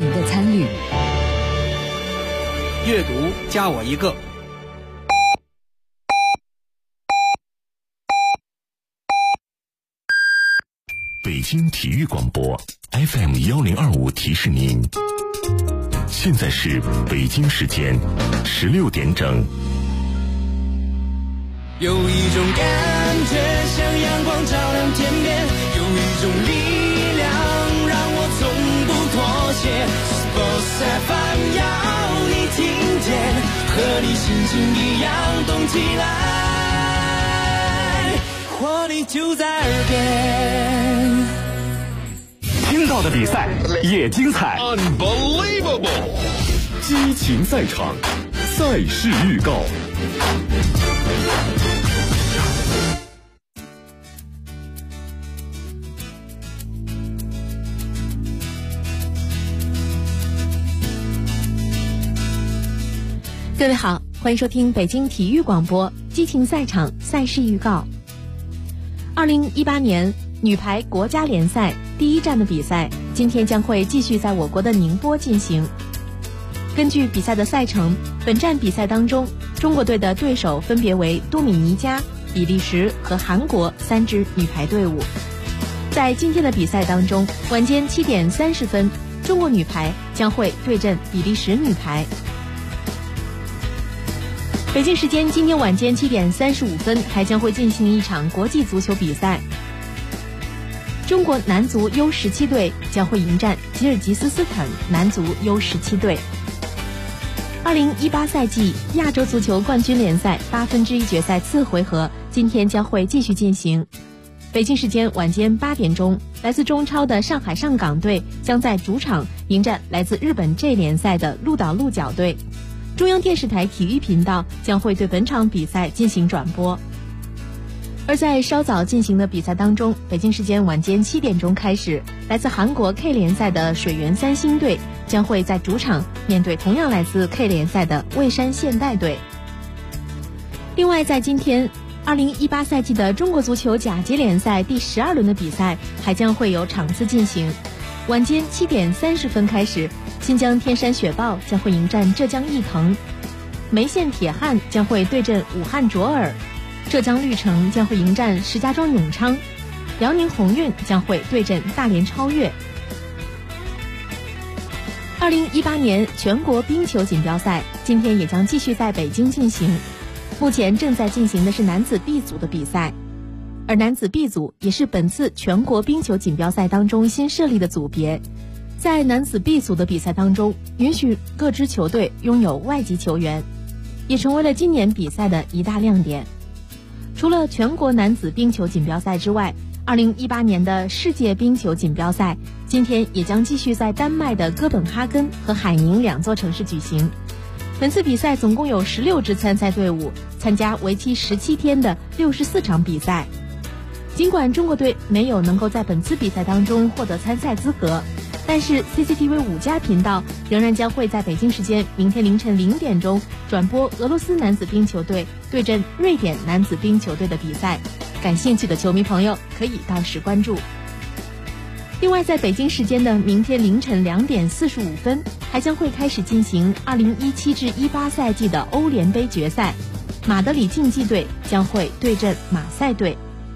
您的参与。 阅读加我一个。 北京体育广播 FM1025提示您，现在是北京时间16点整。 有一种感觉像阳光照亮天边，有一种力量让我从不妥协。Sports FM 要你听见，和你心情一样动起来，活力就在耳边。 听到的比赛也精彩 Unbelievable， 激情赛场，赛事预告。 各位好，欢迎收听北京体育广播激情赛场赛事预告。2018年女排国家联赛第一站的比赛今天将会继续在我国的宁波进行。根据比赛的赛程，本站比赛当中，中国队的对手分别为多米尼加、比利时和韩国3支女排队伍。在今天的比赛当中，晚间7点30分，中国女排将会对阵比利时女排。北京时间今天晚间7点35分，还将会进行一场国际足球比赛。中国男足 U17 队将会迎战吉尔吉斯斯坦男足 U17 队。2018赛季亚洲足球冠军联赛1/8决赛次回合今天将会继续进行。北京时间晚间8点钟，来自中超的上海上港队将在主场迎战来自日本 J 联赛的鹿岛鹿角队。中央电视台体育频道将会对本场比赛进行转播。而在稍早进行的比赛当中，北京时间晚间7点钟开始，来自韩国 K 联赛的水原三星队将会在主场面对同样来自 K 联赛的蔚山现代队。另外，在今天2018赛季的中国足球甲级联赛第12轮的比赛还将会有场次进行。晚间7点30分开始，新疆天山雪豹将会迎战浙江毅腾，梅县铁汉将会对阵武汉卓尔，浙江绿城将会迎战石家庄永昌，辽宁宏运将会对阵大连超越。2018年全国冰球锦标赛今天也将继续在北京进行，目前正在进行的是男子 B 组的比赛，而男子 B 组也是本次全国冰球锦标赛当中新设立的组别。在男子 B 组的比赛当中，允许各支球队拥有外籍球员，也成为了今年比赛的一大亮点。除了全国男子冰球锦标赛之外，2018年的世界冰球锦标赛今天也将继续在丹麦的哥本哈根和海宁2座城市举行。本次比赛总共有16支参赛队伍参加为期17天的64场比赛。尽管中国队没有能够在本次比赛当中获得参赛资格，但是 CCTV 5+频道仍然将会在北京时间明天凌晨0点钟转播俄罗斯男子冰球队对阵瑞典男子冰球队的比赛，感兴趣的球迷朋友可以到时关注。另外，在北京时间的明天凌晨2点45分，还将会开始进行2017至18赛季的欧联杯决赛，马德里竞技队将会对阵马赛队。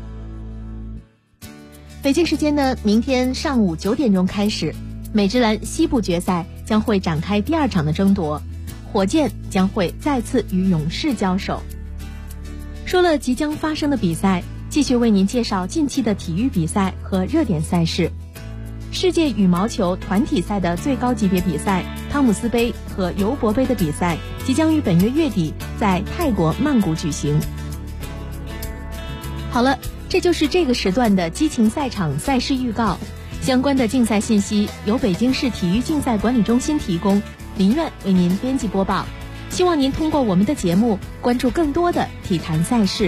北京时间呢，明天上午9点钟开始，美职篮西部决赛将会展开第2场的争夺，火箭将会再次与勇士交手。说了即将发生的比赛，继续为您介绍近期的体育比赛和热点赛事。世界羽毛球团体赛的最高级别比赛汤姆斯杯和尤伯杯的比赛即将于本月月底在泰国曼谷举行。好了，这就是这个时段的激情赛场赛事预告。相关的竞赛信息由北京市体育竞赛管理中心提供，林苑为您编辑播报。希望您通过我们的节目关注更多的体坛赛事。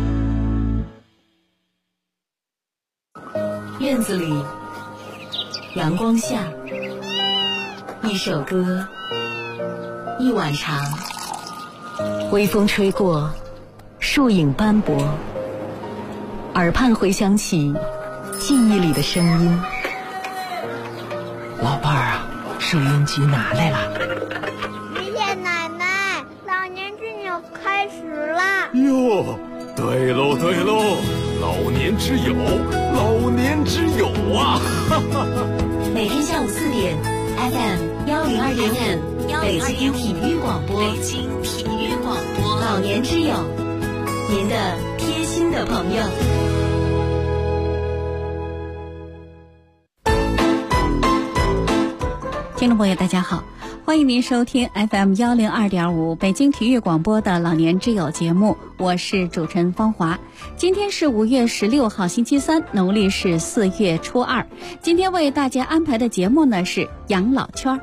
院子里阳光下，一首歌，一晚长，微风吹过，树影斑驳，耳畔回响起记忆里的声音。 老伴儿啊，收音机拿来了。 爷爷奶奶，老年之友开始了。 哟，对喽对喽，老年之友，老年之友啊！ 每天下午4点 ，FM 102.5，北京体育广播，北京体育广播，老年之友，您的贴心的朋友。 听众朋友大家好，欢迎您收听 FM 102.5北京体育广播的老年之友节目，我是主持人方华。今天是5月16号星期三，农历是4月初2。今天为大家安排的节目呢是养老圈。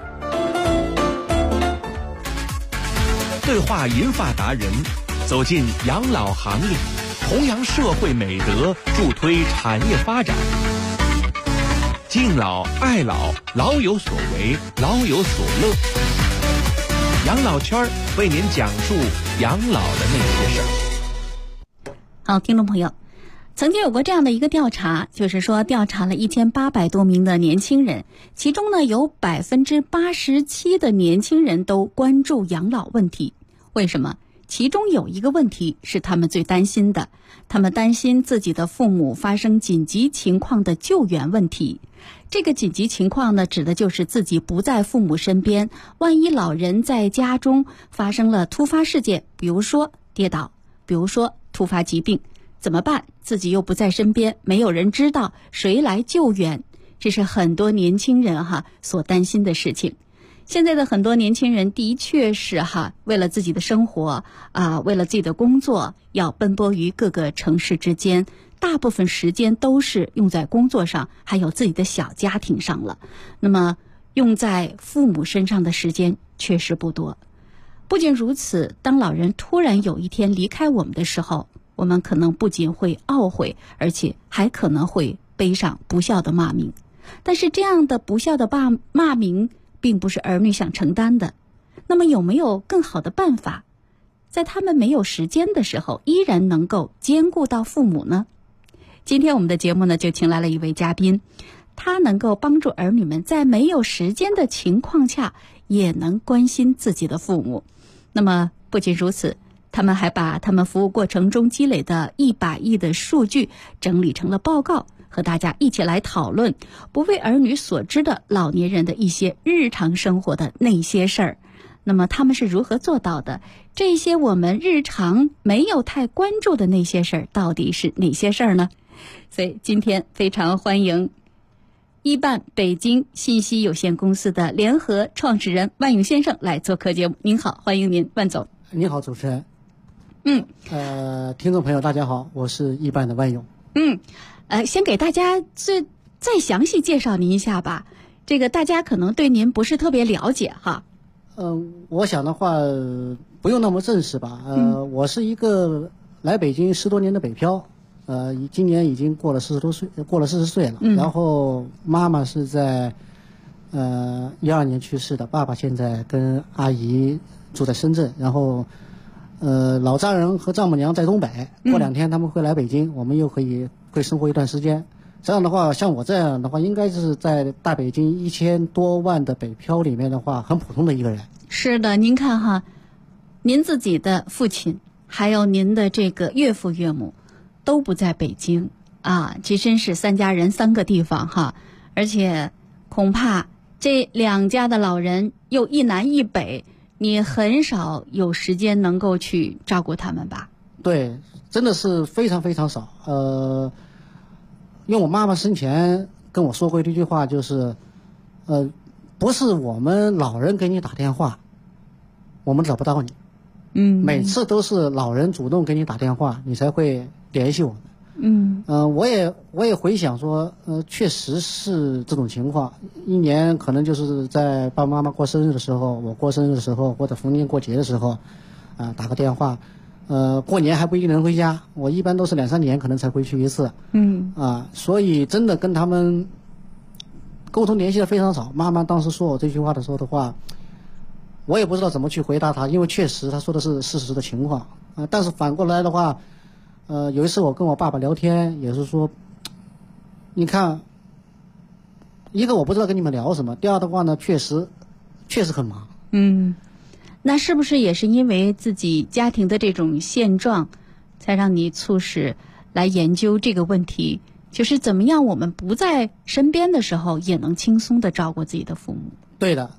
对话银发达人，走进养老行列，弘扬社会美德，助推产业发展。敬老爱老，老有所为，老有所乐。养老圈为您讲述养老的那些事儿。 好，听众朋友，曾经有过这样的一个调查，就是说调查了1800多名的年轻人，其中呢有87%的年轻人都关注养老问题。为什么？其中有一个问题是他们最担心的，他们担心自己的父母发生紧急情况的救援问题。这个紧急情况呢，指的就是自己不在父母身边，万一老人在家中发生了突发事件，比如说跌倒，比如说突发疾病，怎么办？自己又不在身边，没有人知道，谁来救援？这是很多年轻人所担心的事情。现在的很多年轻人的确是为了自己的生活为了自己的工作，要奔波于各个城市之间，大部分时间都是用在工作上，还有自己的小家庭上了。那么用在父母身上的时间确实不多。不仅如此，当老人突然有一天离开我们的时候，我们可能不仅会懊悔，而且还可能会背上不孝的骂名。但是这样的不孝的骂名并不是儿女想承担的。那么有没有更好的办法，在他们没有时间的时候依然能够兼顾到父母呢？今天我们的节目呢就请来了一位嘉宾，他能够帮助儿女们在没有时间的情况下也能关心自己的父母。那么不仅如此，他们还把他们服务过程中积累的100亿的数据整理成了报告，和大家一起来讨论不为儿女所知的老年人的一些日常生活的那些事儿。那么他们是如何做到的？这些我们日常没有太关注的那些事儿，到底是哪些事儿呢？所以今天非常欢迎一办北京信息有限公司的联合创始人万勇先生来做客节目。您好，欢迎您，万总。 你好，主持人。听众朋友大家好，我是一办的万勇。 先给大家再详细介绍您一下吧。这个大家可能对您不是特别了解哈。 我想的话不用那么正式吧。我是一个来北京10多年的北漂，今年已经过了40岁了。然后妈妈是在12年去世的，爸爸现在跟阿姨住在深圳，然后老丈人和丈母娘在东北，过2天他们会来北京，我们又会生活一段时间。这样的话，像我这样的话，应该是在大北京1000多万的北漂里面的话，很普通的一个人。是的，您看您自己的父亲还有您的这个岳父岳母都不在北京其实是3家人3个地方而且恐怕这2家的老人又一南一北，你很少有时间能够去照顾他们吧？对，真的是非常非常少。因为我妈妈生前跟我说过一句话，就是不是我们老人给你打电话我们找不到你，每次都是老人主动给你打电话，你才会联系我们。我也回想说，确实是这种情况。一年可能就是在爸爸妈妈过生日的时候，我过生日的时候，或者逢年过节的时候，打个电话。过年还不一定能回家，我一般都是2、3年可能才回去一次。所以真的跟他们沟通联系的非常少。妈妈当时说我这句话的时候的话，我也不知道怎么去回答她，因为确实她说的是事实的情况但是反过来的话，有一次我跟我爸爸聊天，也是说，你看，一个我不知道跟你们聊什么，第二的话呢，确实很忙。 那是不是也是因为自己家庭的这种现状，才让你促使来研究这个问题？就是怎么样我们不在身边的时候，也能轻松的照顾自己的父母？ 对的，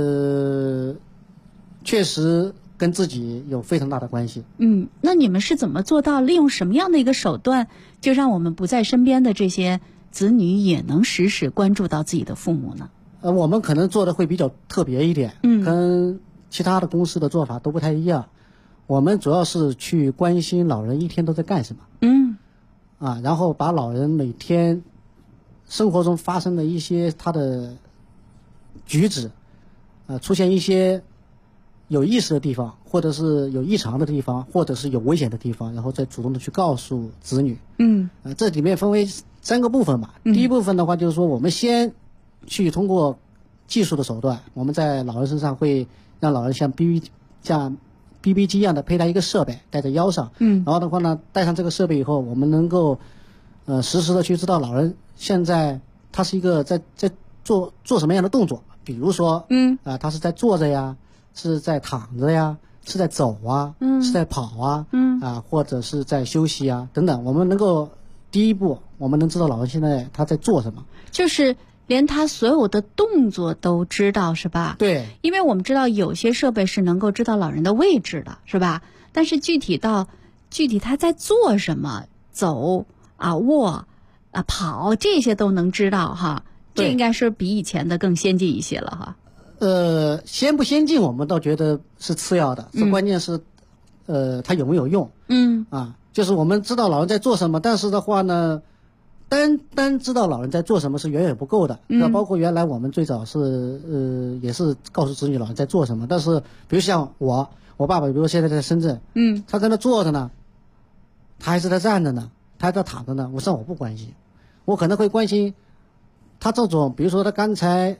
确实跟自己有非常大的关系。 那你们是怎么做到，利用什么样的一个手段，就让我们不在身边的这些子女也能时时关注到自己的父母呢？ 我们可能做的会比较特别一点，跟其他的公司的做法都不太一样。我们主要是去关心老人一天都在干什么，然后把老人每天生活中发生的一些他的举止，出现一些有意思的地方，或者是有异常的地方，或者是有危险的地方，然后再主动的去告诉子女。这里面分为3个部分嘛。第一部分的话就是说，我们先去通过技术的手段，我们在老人身上会让老人像 BB 机一样的佩戴一个设备，戴在腰上。然后的话呢，戴上这个设备以后，我们能够实时的去知道老人现在他是一个在做什么样的动作，比如说他是在坐着呀，是在躺着呀，是在走啊，是在跑啊，或者是在休息啊等等。我们能够第一步，我们能知道老人现在他在做什么， 就是连他所有的动作都知道，是吧？ 对， 因为我们知道有些设备是能够知道老人的位置的，是吧？但是具体他在做什么，走啊、卧啊、跑，这些都能知道哈。这应该是比以前的更先进一些了哈。 先不先进我们倒觉得是次要的，关键是它有没有用。就是我们知道老人在做什么，但是的话呢，单知道老人在做什么是远远不够的。那包括原来我们最早是也是告诉子女老人在做什么，但是比如像我爸爸，比如现在在深圳，他在那坐着呢，他还是在站着呢，他还在躺着呢，我不关心，我可能会关心他这种，比如说他刚才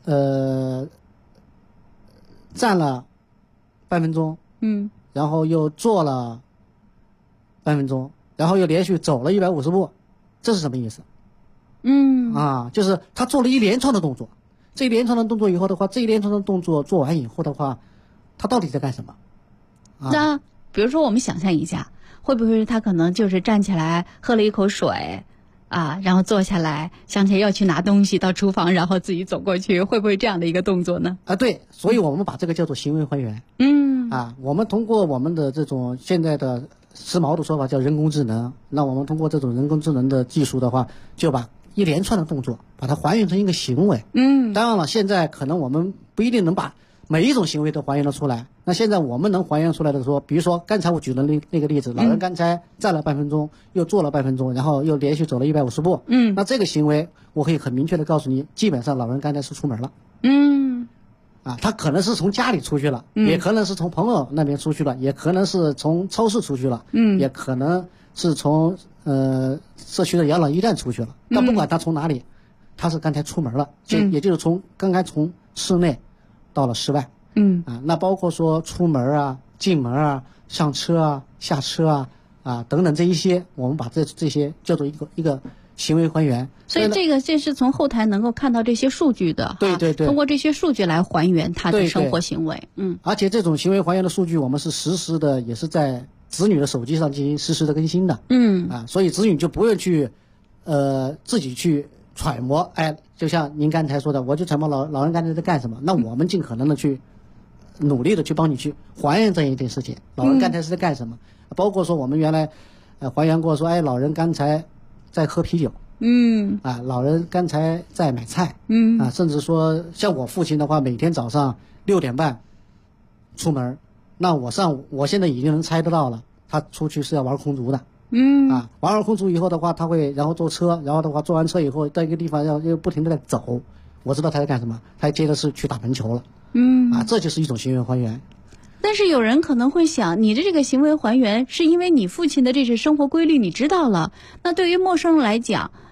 站了半分钟，然后又坐了半分钟，然后又连续走了150步，这是什么意思？就是他做了一连串的动作，这一连串的动作以后的话，这一连串的动作做完以后的话，他到底在干什么？ 那比如说我们想象一下，会不会他可能就是站起来喝了一口水然后坐下来，想起来要去拿东西到厨房，然后自己走过去，会不会这样的一个动作呢？ 对，所以我们把这个叫做行为还原。我们通过我们的这种现在的时髦的说法叫人工智能，那我们通过这种人工智能的技术的话，就把一连串的动作把它还原成一个行为。当然了，现在可能我们不一定能把每一种行为都还原得出来。那现在我们能还原出来的说，比如说刚才我举的那个例子，老人刚才站了半分钟，又坐了半分钟，然后又连续走了150步。那这个行为我可以很明确的告诉你，基本上老人刚才是出门了。他可能是从家里出去了，也可能是从朋友那边出去了，也可能是从超市出去了，也可能是从社区的养老驿站出去了。但不管他从哪里，他是刚才出门了，也就是刚刚从室内到了室外。那包括说出门啊、进门啊、上车啊、下车啊等等这一些，我们把这些叫做一个行为还原。 所以这是从后台能够看到这些数据的。 对， 通过这些数据来还原他的生活行为。 而且这种行为还原的数据，我们是实时的，也是在子女的手机上进行实时的更新的。所以子女就不用去自己去揣摩。就像您刚才说的，我就揣摩老人刚才在干什么，那我们尽可能的去努力的去帮你去还原这一件事情，老人刚才是在干什么。包括说我们原来还原过说，老人刚才在喝啤酒，老人刚才在买菜，甚至说像我父亲的话，每天早上6点半出门，那我现在已经能猜得到了，他出去是要玩空竹的。玩完空竹以后的话，他会然后坐车，然后的话坐完车以后到一个地方要不停的在走，我知道他在干什么，他接着是去打篮球了。这就是一种行为还原。 但是有人可能会想，你的这个行为还原是因为你父亲的这些生活规律你知道了，那对于陌生人来讲，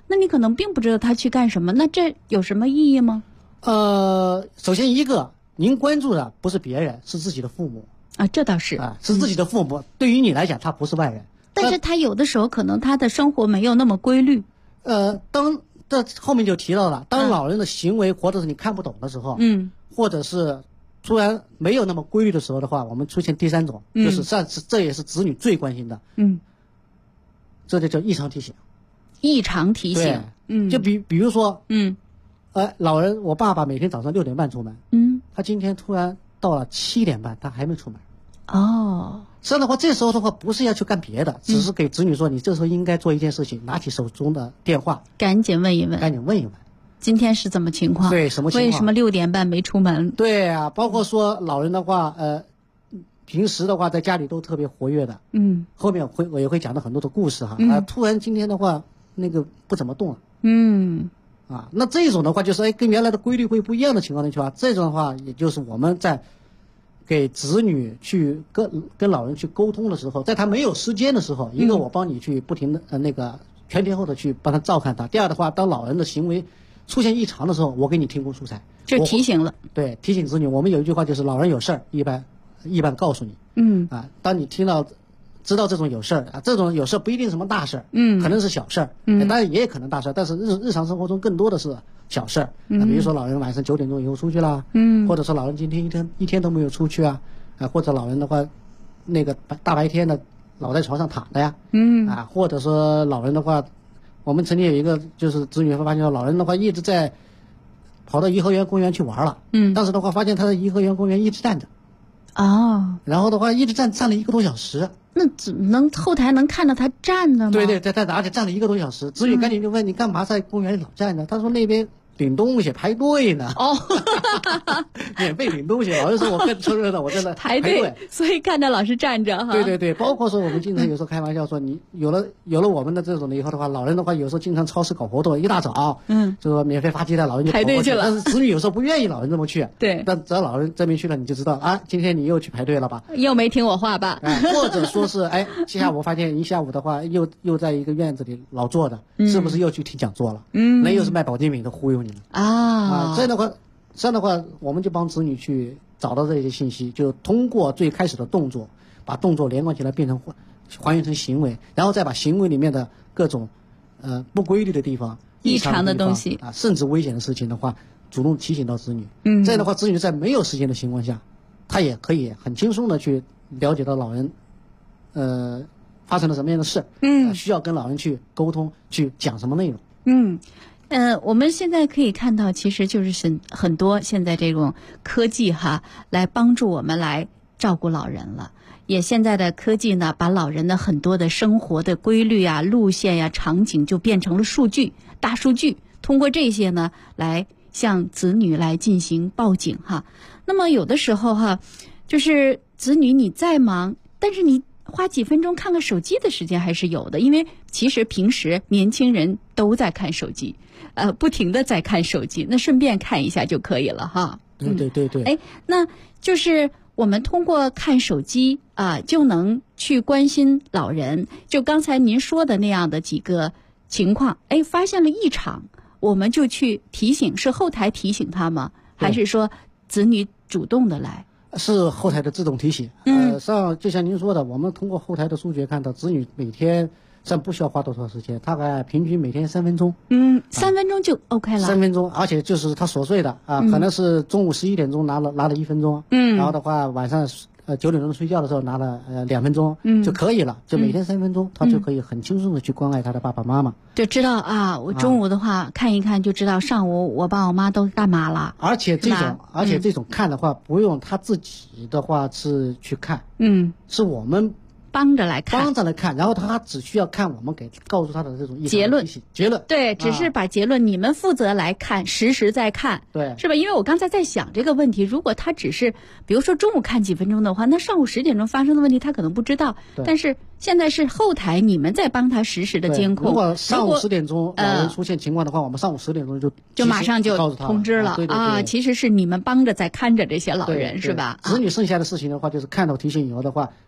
那你可能并不知道他去干什么，那这有什么意义吗？ 首先一个，您关注的不是别人，是自己的父母啊，这倒是啊，是自己的父母。对于你来讲，他不是外人。 但是他有的时候可能他的生活没有那么规律。 这后面就提到了，当老人的行为或者是你看不懂的时候，或者是突然没有那么规律的时候的话，我们出现第三种，就是这也是子女最关心的，这就叫异常提醒。 异常提醒， 就比如说，老人，我爸爸每天早上6点半出门，他今天突然到了7点半，他还没出门。 哦， 这样的话，这时候的话不是要去干别的，只是给子女说，你这时候应该做一件事情，拿起手中的电话， 赶紧问一问， 今天是怎么情况？对，什么情况？ 为什么6点半没出门？ 对啊，包括说老人的话，平时的话在家里都特别活跃的，后面我也会讲到很多的故事哈，突然今天的话那个不怎么动了，那这种的话就是跟原来的规律会不一样的情况下，这种的话也就是我们在给子女去跟老人去沟通的时候，在他没有时间的时候，一个我帮你去不停的全天候的去帮他照看他。第二的话，当老人的行为出现异常的时候，我给你提供素材， 就提醒了。 对，提醒子女。我们有一句话就是老人有事儿一般告诉你。当你知道这种有事儿啊，这种有事儿不一定什么大事儿，可能是小事儿，当然也可能大事儿，但是日常生活中更多的是小事儿。比如说老人晚上9点钟以后出去啦，或者说老人今天一天都没有出去啊，或者老人的话，那个大白天的老在床上躺着呀，或者说老人的话，我们曾经有一个就是子女会发现老人的话一直在跑到颐和园公园去玩了，当时的话发现他在颐和园公园一直站着，然后的话一直站了1个多小时。 那怎么能后台能看到他站着吗？ 对，而且站了1个多小时，子女赶紧就问你干嘛在公园里老站着？他说那边领东西排队呢。免费领东西，老师说我更承认了，我在那排队，所以看到老师站着哈。 对，包括说我们经常有时候开玩笑说，你有了我们的这种的以后的话，老人的话有时候经常超市搞活动，一大早，就说免费发鸡蛋，老人就排队去了。 但是子女有时候不愿意老人这么去， 对， 但只要老人这边去了，你就知道啊，今天你又去排队了吧？ 又没听我话吧？ 或者说是下午发现一下午的话，又在一个院子里老坐的，是不是又去听讲座了？那又是卖保健品的忽悠你们这样的话，我们就帮子女去找到这些信息，就通过最开始的动作，把动作连贯起来变成还原成行为，然后再把行为里面的各种不规律的地方、 异常的东西甚至危险的事情的话，主动提醒到子女。这样的话，子女在没有时间的情况下，他也可以很轻松的去了解到老人发生了什么样的事，需要跟老人去沟通，去讲什么内容。 我们现在可以看到，其实就是很多现在这种科技来帮助我们来照顾老人了。也现在的科技呢，把老人的很多的生活的规律啊、路线呀、场景就变成了数据、大数据，通过这些呢，来向子女来进行报警那么有的时候就是子女你再忙，但是你花几分钟看看手机的时间还是有的，因为其实平时年轻人都在看手机，不停的在看手机，那顺便看一下就可以了对。 那就是我们通过看手机就能去关心老人，就刚才您说的那样的几个情况，发现了异常，我们就去提醒，是后台提醒他吗？还是说子女主动的来？ 是后台的自动提醒。就像您说的，我们通过后台的数据看到，子女每天不需要花多少时间，大概平均每天3分钟。 3分钟就 OK 了。 3分钟，而且就是他琐碎的可能是中午11点钟拿了1分钟，然后的话晚上9点钟睡觉的时候拿了2分钟就可以了，就每天3分钟，他就可以很轻松的去关爱他的爸爸妈妈， 就知道我中午的话看一看就知道上午我爸我妈都干嘛了。 而且这种看的话，不用他自己的话是去看，是我们帮着来看， 然后他只需要看我们告诉他的这种结论，对，只是把结论你们负责来看，实时在看， 对， 是吧？因为我刚才在想这个问题，如果他只是比如说中午看几分钟的话，那上午10点钟发生的问题他可能不知道，但是现在是后台你们在帮他实时的监控。 如果上午10点钟老人出现情况的话，我们上午10点钟就马上就通知了其实是你们帮着在看着这些老人，是吧？ 子女剩下的事情的话，就是看到提醒以后的话，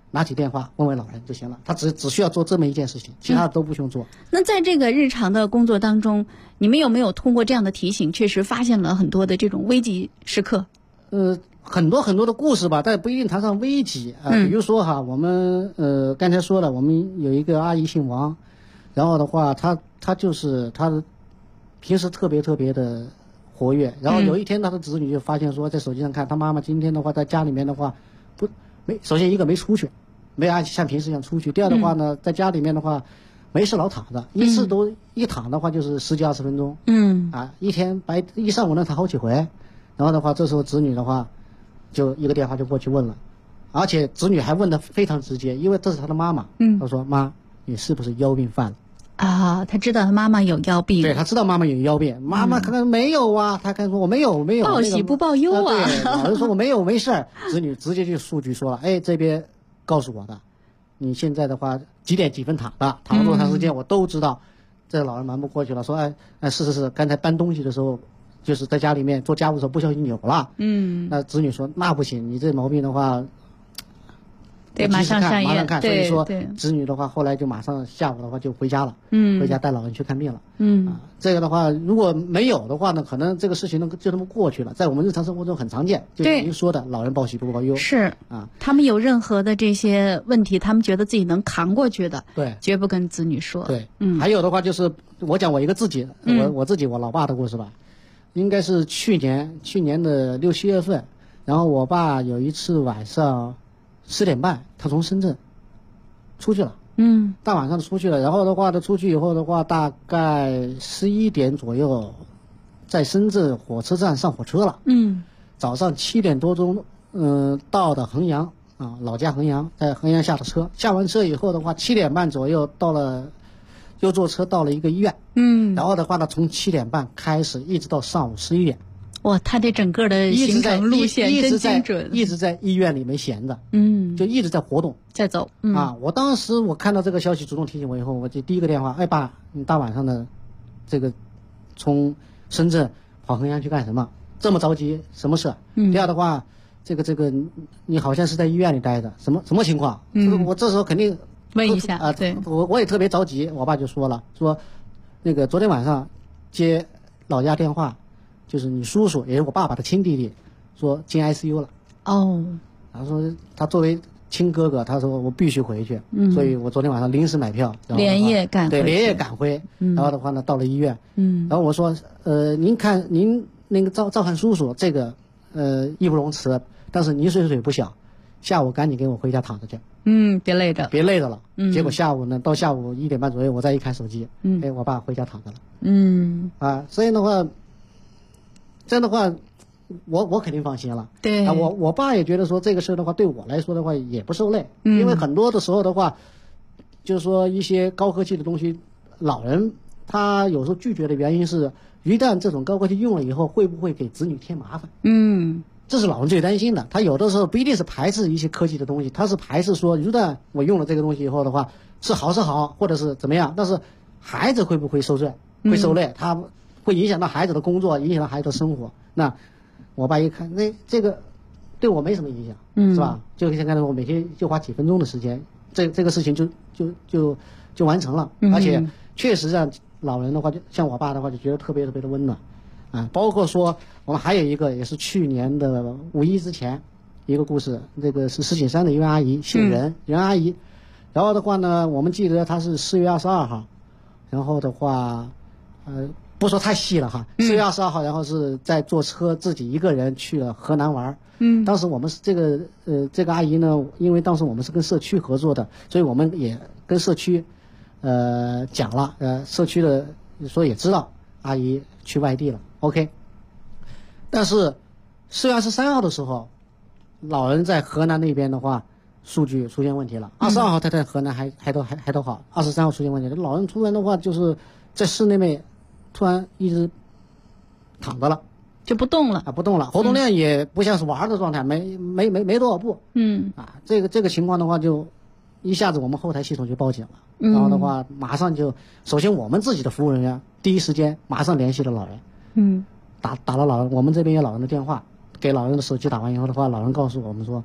拿起电话问问老人就行了，他只需要做这么一件事情，其他的都不用做。 那在这个日常的工作当中，你们有没有通过这样的提醒，确实发现了很多的这种危急时刻？ 很多很多的故事吧，但不一定谈上危急啊。比如说哈，我们刚才说了，我们有一个阿姨姓王，然后的话，她就是她平时特别的活跃，然后有一天她的子女就发现说，在手机上看她妈妈今天的话在家里面的话首先一个没出去，没按像平时一样出去，第二的话呢，在家里面的话没事老躺着，一次都一躺的话就是10几20分钟，一天一上午能躺好几回，然后的话这时候子女的话就一个电话就过去问了，而且子女还问的非常直接，因为这是他的妈妈，他说妈你是不是腰病犯了啊？他知道他妈妈有腰病， 对，他知道妈妈有腰病，妈妈可能没有啊，他看说我没有， 报喜不报忧啊， 对，老人说我没有没事儿，子女直接就数据说了，哎这边告诉我的，你现在的话几点几分躺的，躺了多长时间我都知道，这老人瞒不过去了，说哎是，刚才搬东西的时候就是在家里面做家务的时候不小心扭了，那子女说那不行，你这毛病的话对，马上上医院， 所以说子女的话后来就马上下午的话就回家了，回家带老人去看病了，这个的话如果没有的话呢，可能这个事情就这么过去了，在我们日常生活中很常见，就您说的老人报喜不报忧， 是啊，他们有任何的这些问题，他们觉得自己能扛过去的， 对， 绝不跟子女说， 对，还有的话就是我讲我一个自己，我老爸的故事吧，应该是去年的6、7月份，然后我爸有一次晚上10点半，他从深圳出去了，大晚上出去了，然后的话他出去以后的话，大概11点左右，在深圳火车站上火车了，早上7点多钟，到的衡阳啊，老家衡阳，在衡阳下的车，下完车以后的话，7点半左右到了，又坐车到了一个医院，然后的话呢，从7点半开始一直到上午11点。 哇，他这整个的行程路线真精准， 一直在医院里没闲着，就一直在活动， 在走， 我当时我看到这个消息主动提醒我以后，我就第一个电话，哎爸，你大晚上的这个从深圳跑衡阳去干什么？这么着急，什么事？第二的话，这个你好像是在医院里待着，什么情况？我这时候肯定问一下啊，对， 我也特别着急，我爸就说了，说那个昨天晚上接老家电话。就是你叔叔，也是我爸爸的亲弟弟，说进 ICU 了。他说他作为亲哥哥，他说我必须回去，所以我昨天晚上临时买票， 连夜赶回，然后的话呢到了医院，然后我说您看您那个赵汉叔叔这个义不容辞，但是您岁数也不小，下午赶紧给我回家躺着去， 别累着了，结果下午呢到下午1点半左右，我再一看手机，我爸回家躺着了，所以的话。这样的话，我肯定放心了。 对啊，我爸也觉得说这个事的话，对我来说的话也不受累，因为很多的时候的话，就是说一些高科技的东西，老人他有时候拒绝的原因是，一旦这种高科技用了以后，会不会给子女添麻烦？这是老人最担心的。他有的时候不一定是排斥一些科技的东西，他是排斥说，一旦我用了这个东西以后的话，是好，或者是怎么样，但是孩子会不会受罪？会受累？他会影响到孩子的工作，影响到孩子的生活。那我爸一看，那这个对我没什么影响，是吧？就像刚才我每天就花几分钟的时间，这个事情就完成了，而且确实让老人的话，就像我爸的话，就觉得特别的温暖啊。包括说我们还有一个也是去年的5·1之前一个故事，这个是石景山的一位阿姨，姓任阿姨。然后的话呢，我们记得她是4月22号，然后的话，不说太细了哈，4月22号，然后是在坐车自己一个人去了河南玩。当时我们是这个阿姨呢，因为当时我们是跟社区合作的，所以我们也跟社区讲了，社区的说也知道阿姨去外地了 ，OK。但是4月23号的时候，老人在河南那边的话，数据出现问题了。22号他在河南还都好，23号出现问题了。老人突然的话就是在室内面突然一直躺着了， 就不动了不动了，活动量也不像是玩的状态，没多少步。这个情况的话，就一下子我们后台系统就报警了，然后的话马上就，首先我们自己的服务人员第一时间马上联系了老人，打了老人，我们这边有老人的电话，给老人的手机打完以后的话，老人告诉我们说，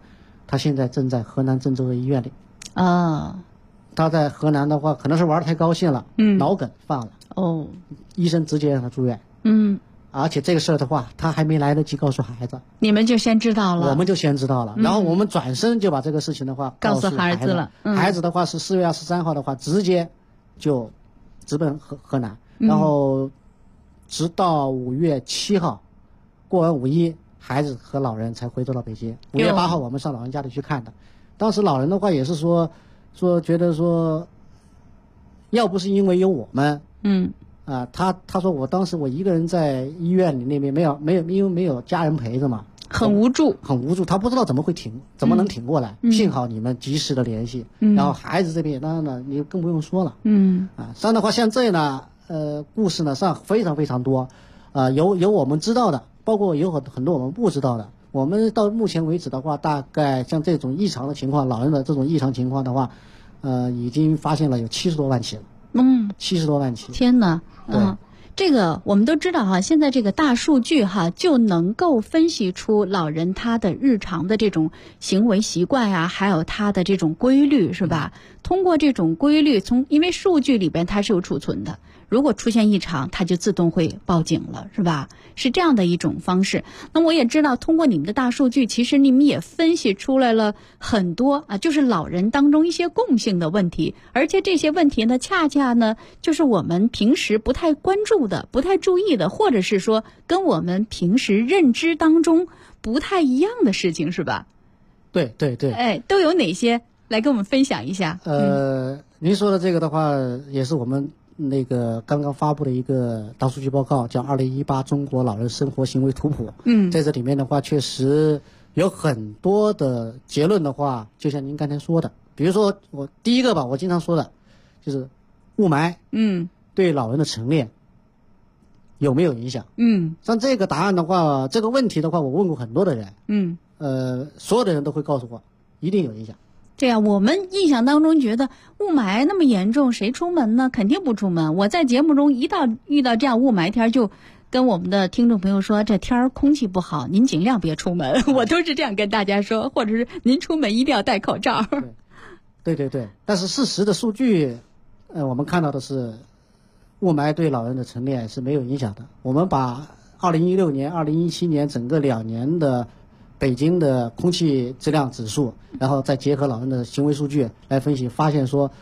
他现在正在河南郑州的医院里。他在河南的话，可能是玩得太高兴了，脑梗犯了。医生直接让他住院。而且这个事儿的话，他还没来得及告诉孩子， 你们就先知道了。 我们就先知道了，然后我们转身就把这个事情的话告诉孩子了。 孩子的话是4月23号的话，直接就直奔河南，然后直到5月7号过完5·1，孩子和老人才回到了北京。5月8号我们上老人家里去看的，当时老人的话也是说觉得说，要不是因为有我们，他说我当时我一个人在医院里那边因为没有家人陪着嘛， 很无助， 他不知道怎么能挺过来。幸好你们及时的联系，然后孩子这边当然了，你更不用说了。这样的话，像这呢，故事呢上非常非常多，有我们知道的，包括有很多我们不知道的。我们到目前为止的话，大概像这种异常的情况，老人的这种异常情况的话，已经发现了有70多万起了。70多万起。 天哪！这个我们都知道哈，现在这个大数据哈就能够分析出老人他的日常的这种行为习惯啊，还有他的这种规律，是吧？通过这种规律，因为数据里边它是有储存的，如果出现异常，它就自动会报警了，是吧？是这样的一种方式。那我也知道，通过你们的大数据，其实你们也分析出来了很多就是老人当中一些共性的问题，而且这些问题呢，恰恰呢，就是我们平时不太关注的、不太注意的，或者是说跟我们平时认知当中不太一样的事情，是吧？ 对。 都有哪些？来跟我们分享一下。 您说的这个的话，也是我们那个刚刚发布的一个大数据报告，叫《2018中国老人生活行为图谱》。在这里面的话，确实有很多的结论的话，就像您刚才说的，比如说我第一个吧，我经常说的，就是雾霾，对老人的晨练有没有影响？像这个答案的话，这个问题的话，我问过很多的人，所有的人都会告诉我，一定有影响。 对啊，我们印象当中觉得雾霾那么严重，谁出门呢？肯定不出门。我在节目中遇到这样雾霾天，就跟我们的听众朋友说，这天空气不好，您尽量别出门。我都是这样跟大家说，或者是您出门一定要戴口罩。 对。但是事实的数据，我们看到的是，雾霾对老人的晨练是没有影响的。我们把2016年、2017年整个2年的北京的空气质量指数，然后再结合老人的行为数据来分析，发现说，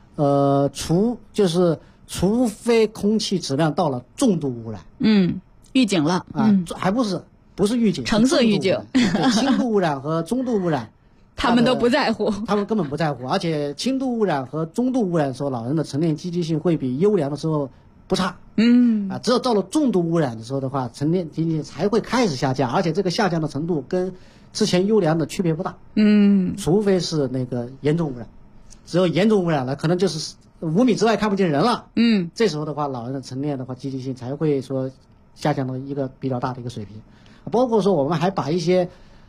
除非空气质量到了重度污染， 预警了还不是预警， 橙色预警， 轻度污染和中度污染， 他们都不在乎， 他们根本不在乎，而且轻度污染和中度污染的时候，老人的晨练积极性会比优良的时候不差。只有到了重度污染的时候的话，晨练积极性才会开始下降，而且这个下降的程度跟之前优良的区别不大。除非是那个严重污染，只有严重污染了，可能就是5米之外看不见人了。这时候的话，老人的晨练的话，积极性才会说下降到一个比较大的一个水平。包括说我们还把一些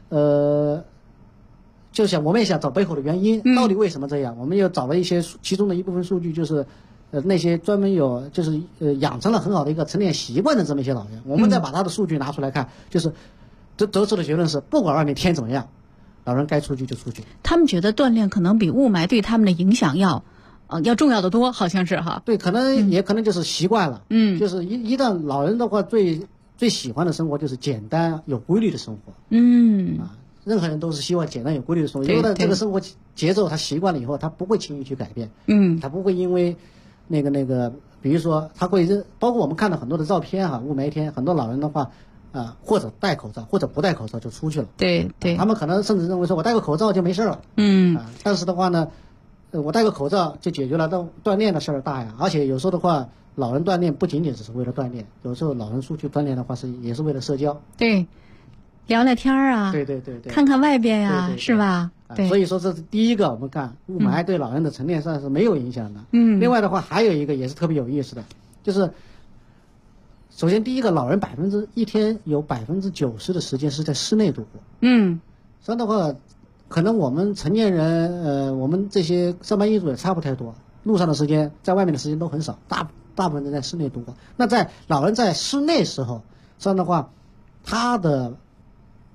我们也想找背后的原因，到底为什么这样？我们又找了一些其中的一部分数据，就是那些专门有养成了很好的一个晨练习惯的这么一些老人，我们再把他的数据拿出来看，就是得出的结论是，不管外面天怎么样，老人该出去就出去。他们觉得锻炼可能比雾霾对他们的影响要重要的多，好像是哈。 对，可能就是习惯了。就是一旦老人的话，最喜欢的生活就是简单有规律的生活。任何人都是希望简单有规律的生活。因为这个生活节奏他习惯了以后，他不会轻易去改变。他不会因为那个，比如说他会包括我们看到很多的照片雾霾天，很多老人的话，或者戴口罩或者不戴口罩就出去了。 对， 他们可能甚至认为说我戴个口罩就没事了。但是的话呢，我戴个口罩就解决了锻炼的事儿大呀。而且有时候的话，老人锻炼不仅仅只是为了锻炼，有时候老人出去锻炼的话也是为了社交。 对。聊聊天啊， 对， 看看外边呀， 对是吧？对， 所以说这是第一个，我们看雾霾对老人的晨练上是没有影响的。另外的话还有一个也是特别有意思的，就是首先第一个，老人一天有90%的时间是在室内度过。这样的话，可能我们成年人，我们这些上班一族也差不太多，路上的时间，在外面的时间都很少，大部分人在室内度过。那在老人在室内时候，这样的话，他的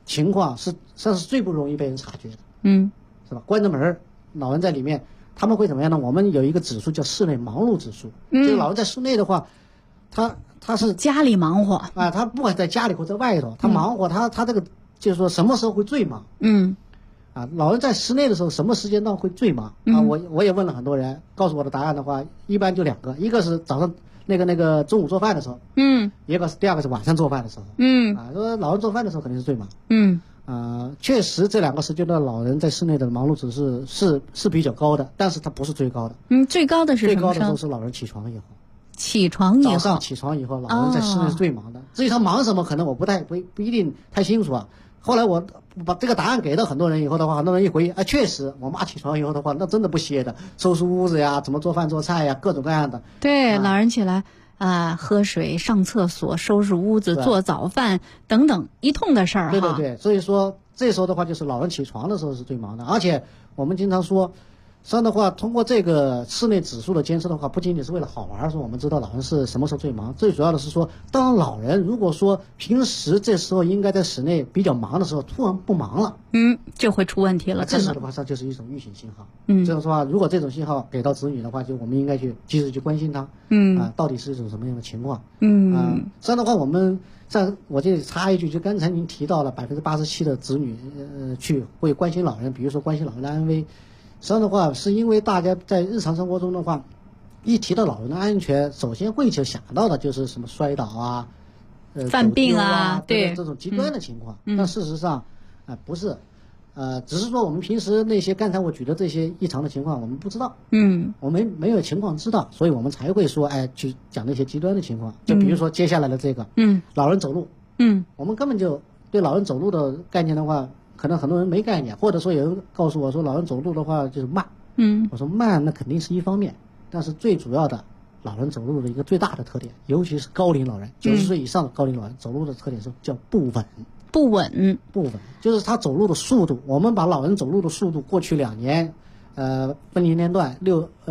情况实际上是最不容易被人察觉的，是吧？关着门，老人在里面，他们会怎么样呢？我们有一个指数叫室内忙碌指数，就是老人在室内的话，他是家里忙活啊，他不管在家里或者外头，他忙活，他这个就是说什么时候会最忙？老人在室内的时候，什么时间段会最忙？我也问了很多人，告诉我的答案的话，一般就2个，一个是早上那个中午做饭的时候，第二个是晚上做饭的时候，说老人做饭的时候肯定是最忙，确实这2个时间段老人在室内的忙碌指数是比较高的，但是它不是最高的。 最高的是什么？ 最高的时候是老人起床以后。 早上起床以后，老人在室内是最忙的。至于他忙什么，可能我不一定太清楚啊。后来我把这个答案给到很多人以后的话，很多人一回忆，确实，我妈起床以后的话，那真的不歇的，收拾屋子呀，怎么做饭做菜呀，各种各样的。 对，老人起来喝水、上厕所、收拾屋子、做早饭等等一通的事儿。 对，所以说这时候的话，就是老人起床的时候是最忙的。而且我们经常说，这样的话，通过这个室内指数的监测的话，不仅仅是为了好玩，说我们知道老人是什么时候最忙，最主要的是说，当老人如果说平时这时候应该在室内比较忙的时候，突然不忙了， 就会出问题了。 这时候的话，它就是一种预警信号。这种说话，如果这种信号给到子女的话，就我们应该去及时去关心他，到底是一种什么样的情况。这样的话，我这里插一句，就刚才您提到了87%的子女会关心老人，比如说关心老人的安危。这样的话，是因为大家在日常生活中的话，一提到老人的安全，首先会就想到的就是什么摔倒啊、 犯病啊，对这种极端的情况。但事实上，不是，只是说我们平时那些刚才我举的这些异常的情况，我们不知道，我们没有情况知道，所以我们才会说，去讲那些极端的情况。就比如说接下来的这个，老人走路，我们根本就对老人走路的概念的话。可能很多人没概念，或者说有人告诉我说老人走路的话就是慢，我说慢那肯定是一方面，但是最主要的，老人走路的一个最大的特点，尤其是高龄老人，90岁以上的高龄老人走路的特点是叫不稳，就是他走路的速度。我们把老人走路的速度过去2年，分年龄段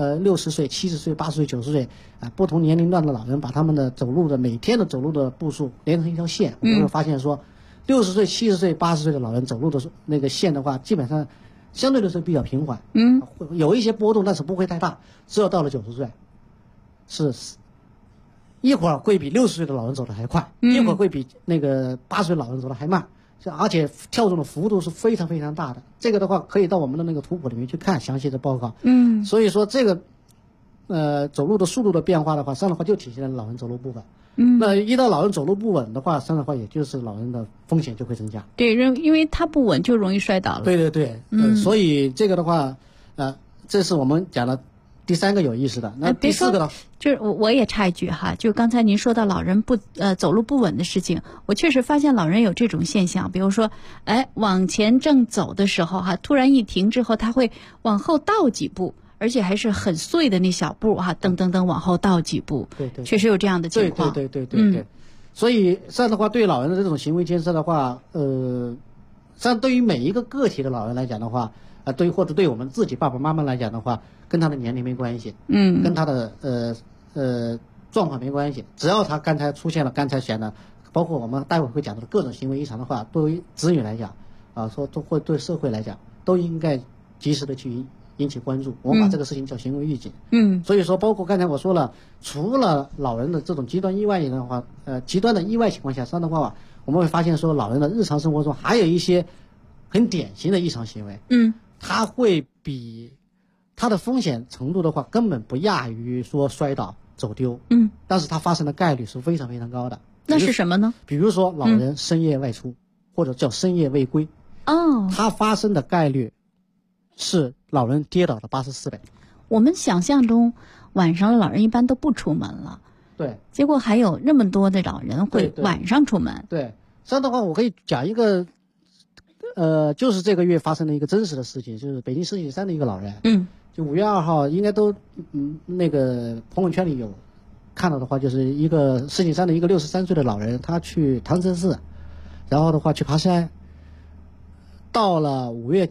60岁、70岁、80岁、90岁不同年龄段的老人，把他们的走路的每天的走路的步数连成一条线，我们会发现说。60岁、70岁、80岁的老人走路的那个线的话，基本上相对来说比较平缓，有一些波动，但是不会太大。只有到了90岁，是一会儿会比60岁的老人走得还快，一会儿会比那个80岁老人走得还慢，而且跳动的幅度是非常非常大的。这个的话，可以到我们的那个图谱里面去看详细的报告。所以说这个走路的速度的变化的话，这样的话就体现了老人走路不稳。那一到老人走路不稳的话，这样的话也就是老人的风险就会增加。 对，因为他不稳就容易摔倒了。 对，所以这个的话，这是我们讲的第3个有意思的。那第4个呢？ 就是我也插一句哈，就刚才您说到老人走路不稳的事情，我确实发现老人有这种现象，比如说，往前正走的时候哈，突然一停之后，他会往后倒几步。而且还是很碎的那小步哈，噔往后倒几步， 对， 确实有这样的情况。 对。所以这样的话，对老人的这种行为监测的话，这样对于每一个个体的老人来讲的话，或者对我们自己爸爸妈妈来讲的话，跟他的年龄没关系，跟他的状况没关系，只要他刚才出现了刚才讲的，包括我们待会会讲到的各种行为异常的话，对于子女来讲，说都会对社会来讲，都应该及时的去引起关注，我们把这个事情叫行为预警。所以说，包括刚才我说了，除了老人的这种极端意外的话，极端的意外情况下，这样的话，我们会发现说，老人的日常生活中还有一些很典型的异常行为。他会比他的风险程度的话，根本不亚于说摔倒、走丢。但是它发生的概率是非常非常高的。 那是什么呢？ 比如说老人深夜外出，或者叫深夜未归。它发生的概率是老人跌倒的84倍。 我们想象中晚上的老人一般都不出门了， 对， 结果还有那么多的老人会晚上出门。 对，这样的话我可以讲一个就是这个月发生的一个真实的事情，就是北京石景山的一个老人，就5月2号应该都那个朋友圈里有看到的话，就是一个石景山的一个63岁的老人，他去唐山寺，然后的话去爬山，到了5月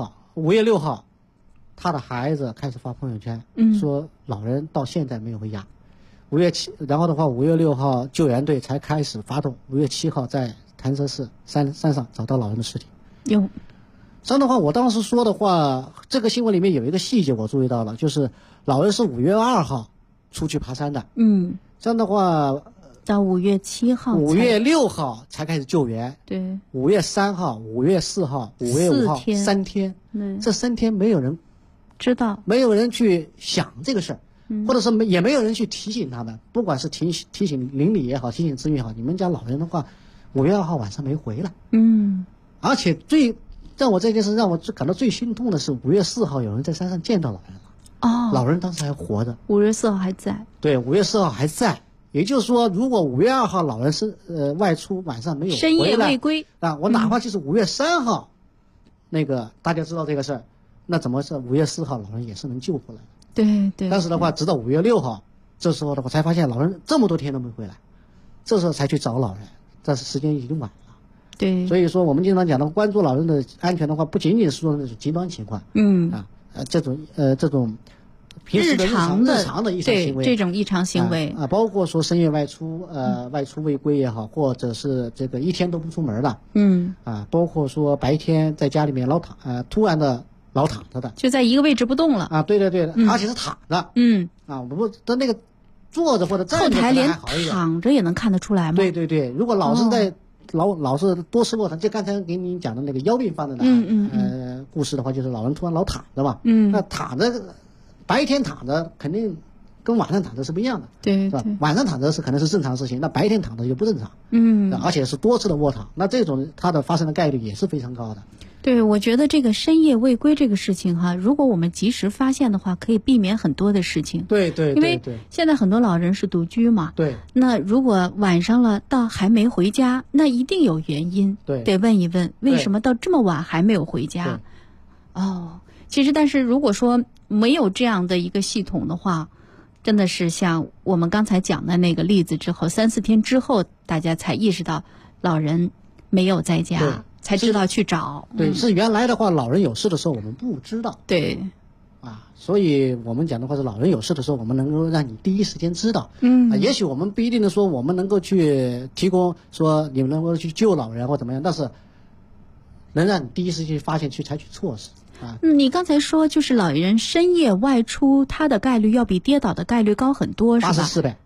6号，他的孩子开始发朋友圈，说老人到现在没有回家。然后的话5月6号救援队才开始发动，5月7号在潭柘寺山上找到老人的尸体。 有。 这样的话，我当时说的话，这个新闻里面有一个细节我注意到了，就是老人是5月2号出去爬山的。这样的话， 到5月7号 ，5月6号才开始救援。 对 ，5月3号、5月4号、5月5号3天，这3天没有人知道， 没有人去想这个事儿，或者是也没有人去提醒他们，不管是提醒邻里也好，提醒子女也好，你们家老人的话，5月2号晚上没回来。而且让我这件事让我感到最心痛的是5月4号有人在山上见到老人了。老人当时还活着。 5月4号还在。 对，5月4号还在。也就是说，如果5月2号老人是外出晚上没有回来， 深夜未归啊，我哪怕就是5月3号，那个大家知道这个事儿，那怎么是5月4号老人也是能救回来？ 对对。 但是的话，直到5月6号，这时候的话才发现老人这么多天都没回来，这时候才去找老人，但是时间已经晚了。 对。 所以说，我们经常讲的关注老人的安全的话，不仅仅是说那种极端情况，这种。平时的日常的异常行为， 这种异常行为包括说深夜外出外出未归也好，或者是这个一天都不出门的，包括说白天在家里面突然的老躺着的， 就在一个位置不动了啊，对，而且是躺着，我不的那个坐着或者站着后台连还好一点， 躺着也能看得出来吗？ 对，如果老是在老是多吃过，就刚才给你讲的那个腰病犯的故事的话，就是老人突然老躺着嘛，那躺着。白天躺着肯定跟晚上躺着是不一样的， 对， 是吧？晚上躺着可能是正常事情，那白天躺着就不正常，而且是多次的卧躺，那这种它的发生的概率也是非常高的。 对，我觉得这个深夜未归这个事情哈，如果我们及时发现的话，可以避免很多的事情。 对， 因为现在很多老人是独居嘛， 对， 那如果晚上了到还没回家，那一定有原因， 对， 得问一问为什么到这么晚还没有回家。其实但是如果说没有这样的一个系统的话，真的是像我们刚才讲的那个例子之后，3、4天之后，大家才意识到老人没有在家，才知道去找。 对，是原来的话，老人有事的时候我们不知道。 对， 所以我们讲的话是老人有事的时候，我们能够让你第一时间知道。也许我们不一定的说我们能够去提供说你们能够去救老人或怎么样，但是能让你第一时间发现去采取措施。 你刚才说就是老人深夜外出，他的概率要比跌倒的概率高很多，是吧 ？84倍。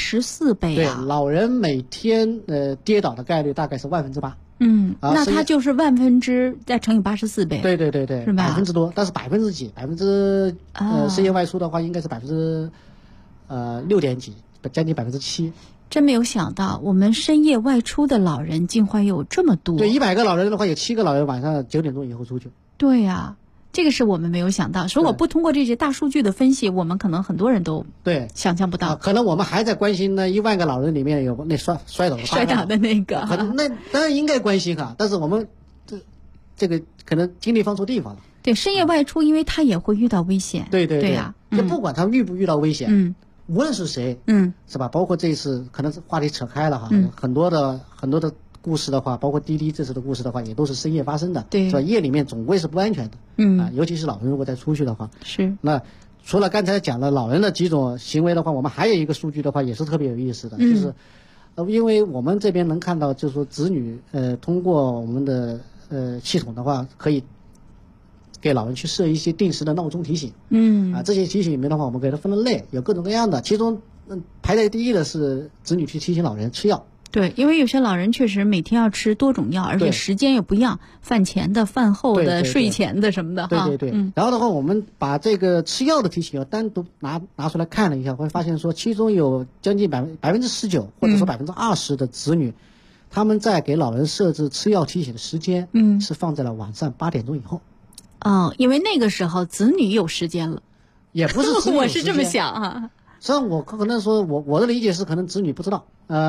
84倍啊！ 对，老人每天跌倒的概率大概是8%。 那他就是1%再乘以84倍。 对， 是吧 ？% 多，但是几深夜外出的话，应该是6点几，将近7%。 真没有想到，我们深夜外出的老人竟会有这么多。 对，100个老人的话，有7个老人晚上9点钟以后出去。 对呀，这个是我们没有想到。如果不通过这些大数据的分析，我们可能很多人都想象不到。 可能我们还在关心呢，1万个老人里面有那摔倒的那个， 可能那当然应该关心哈，但是我们这个可能精力放错地方了。 对，深夜外出，因为他也会遇到危险。 对呀， 就不管他遇不遇到危险，无论是谁，是吧？包括这一次可能话题扯开了哈，很多的故事的话，包括滴滴这次的故事的话，也都是深夜发生的， 对， 是吧？夜里面总归是不安全的，尤其是老人如果再出去的话， 是。 那除了刚才讲了老人的几种行为的话，我们还有一个数据的话也是特别有意思的，就是因为我们这边能看到，就是说子女通过我们的系统的话，可以给老人去设一些定时的闹钟提醒，这些提醒里面的话，我们给它分了类，有各种各样的，其中排在第一的是子女去提醒老人吃药。 对，因为有些老人确实每天要吃多种药，而且时间也不一样，饭前的、饭后的、睡前的什么的哈。 对。然后的话，我们把这个吃药的提醒要单独拿出来看了一下，会发现说，其中有将近19%或者说20%的子女，他们在给老人设置吃药提醒的时间，是放在了晚上8点钟以后。 因为那个时候子女有时间了。 也不是子女有时间， 我是这么想啊。 实际上我可能说我的理解是，可能子女不知道，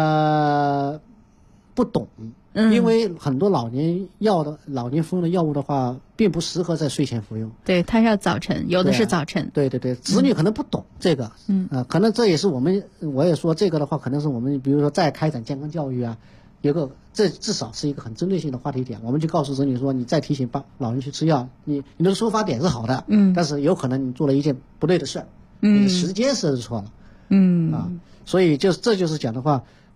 不懂，因为很多老年服用的药物的话，并不适合在睡前服用。 对，它要早晨，有的是早晨。 对，子女可能不懂这个，可能这也是我也说这个的话，可能是我们比如说再开展健康教育啊，这至少是一个很针对性的话题点。我们就告诉子女说，你再提醒老人去吃药，你的出发点是好的，但是有可能你做了一件不对的事儿。时间设置错了，所以这就是讲的话，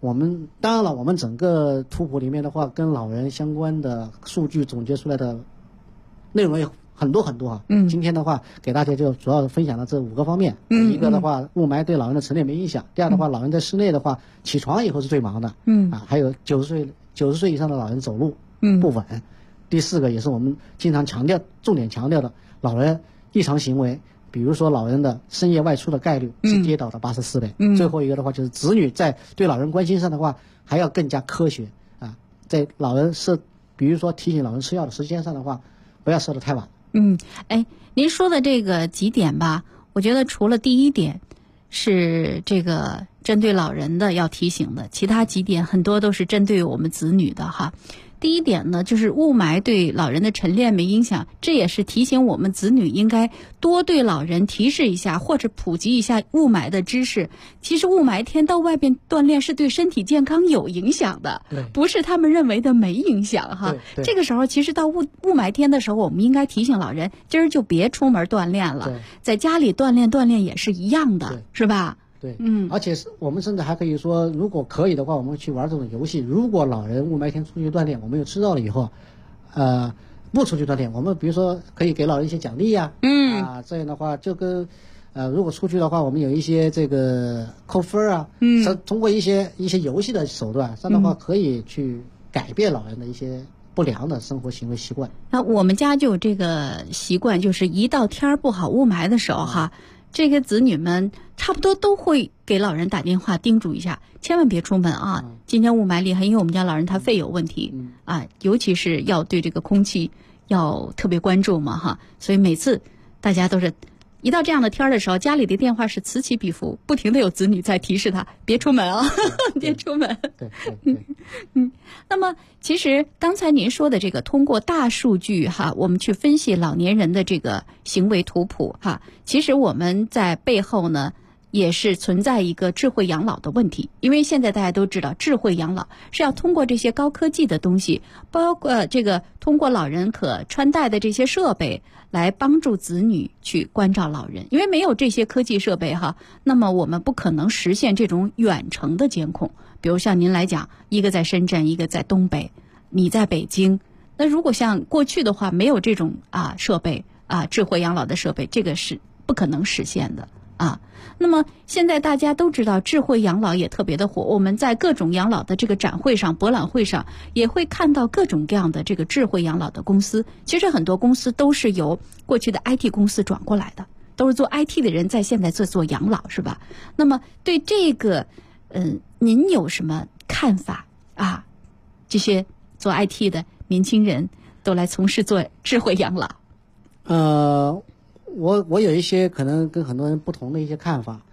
当然了，我们整个图谱里面的话，跟老人相关的数据总结出来的内容有很多很多啊。今天的话给大家就主要分享了这5个方面。一个的话，雾霾对老人的晨练没影响；第二的话，老人在室内的话，起床以后是最忙的。还有90岁以上的老人走路不稳。第4个也是我们经常重点强调的，老人异常行为。比如说老人的深夜外出的概率是跌倒的84倍。最后一个的话就是子女在对老人关心上的话还要更加科学啊，在老人比如说提醒老人吃药的时间上的话，不要设得太晚。 您说的这个几点吧，我觉得除了第1点是这个针对老人的要提醒的，其他几点很多都是针对我们子女的哈。第1点呢，就是雾霾对老人的晨练没影响，这也是提醒我们子女应该多对老人提示一下，或者普及一下雾霾的知识。其实雾霾天到外边锻炼是对身体健康有影响的，不是他们认为的没影响哈。这个时候其实到雾霾天的时候，我们应该提醒老人，今儿就别出门锻炼了，在家里锻炼也是一样的，是吧？ 对，而且我们甚至还可以说，如果可以的话，我们去玩这种游戏。如果老人雾霾天出去锻炼，我们又知道了以后，不出去锻炼，我们比如说可以给老人一些奖励呀，这样的话就跟如果出去的话，我们有一些这个扣分啊，通过一些游戏的手段，这样的话可以去改变老人的一些不良的生活行为习惯。 那我们家就有这个习惯，就是一到天儿不好雾霾的时候哈。这个子女们差不多都会给老人打电话叮嘱一下，千万别出门啊！今天雾霾厉害，因为我们家老人他肺有问题尤其是要对这个空气要特别关注嘛哈。所以每次大家都是一到这样的天儿的时候，家里的电话是此起彼伏，不停的有子女在提示他别出门啊，别出门。那么其实刚才您说的这个通过大数据哈，我们去分析老年人的这个行为图谱哈，其实我们在背后呢也是存在一个智慧养老的问题。因为现在大家都知道，智慧养老是要通过这些高科技的东西，包括这个通过老人可穿戴的这些设备来帮助子女去关照老人。因为没有这些科技设备哈，那么我们不可能实现这种远程的监控。比如像您来讲，一个在深圳，一个在东北，你在北京，那如果像过去的话，没有这种设备智慧养老的设备，这个是不可能实现的那么现在大家都知道智慧养老也特别的火，我们在各种养老的这个展会上、博览会上也会看到各种各样的这个智慧养老的公司。其实很多公司都是由过去的 IT 公司转过来的，都是做 IT 的人在现在做养老，是吧？那么对这个您有什么看法这些做 IT 的年轻人都来从事做智慧养老。 我有一些可能跟很多人不同的一些看法。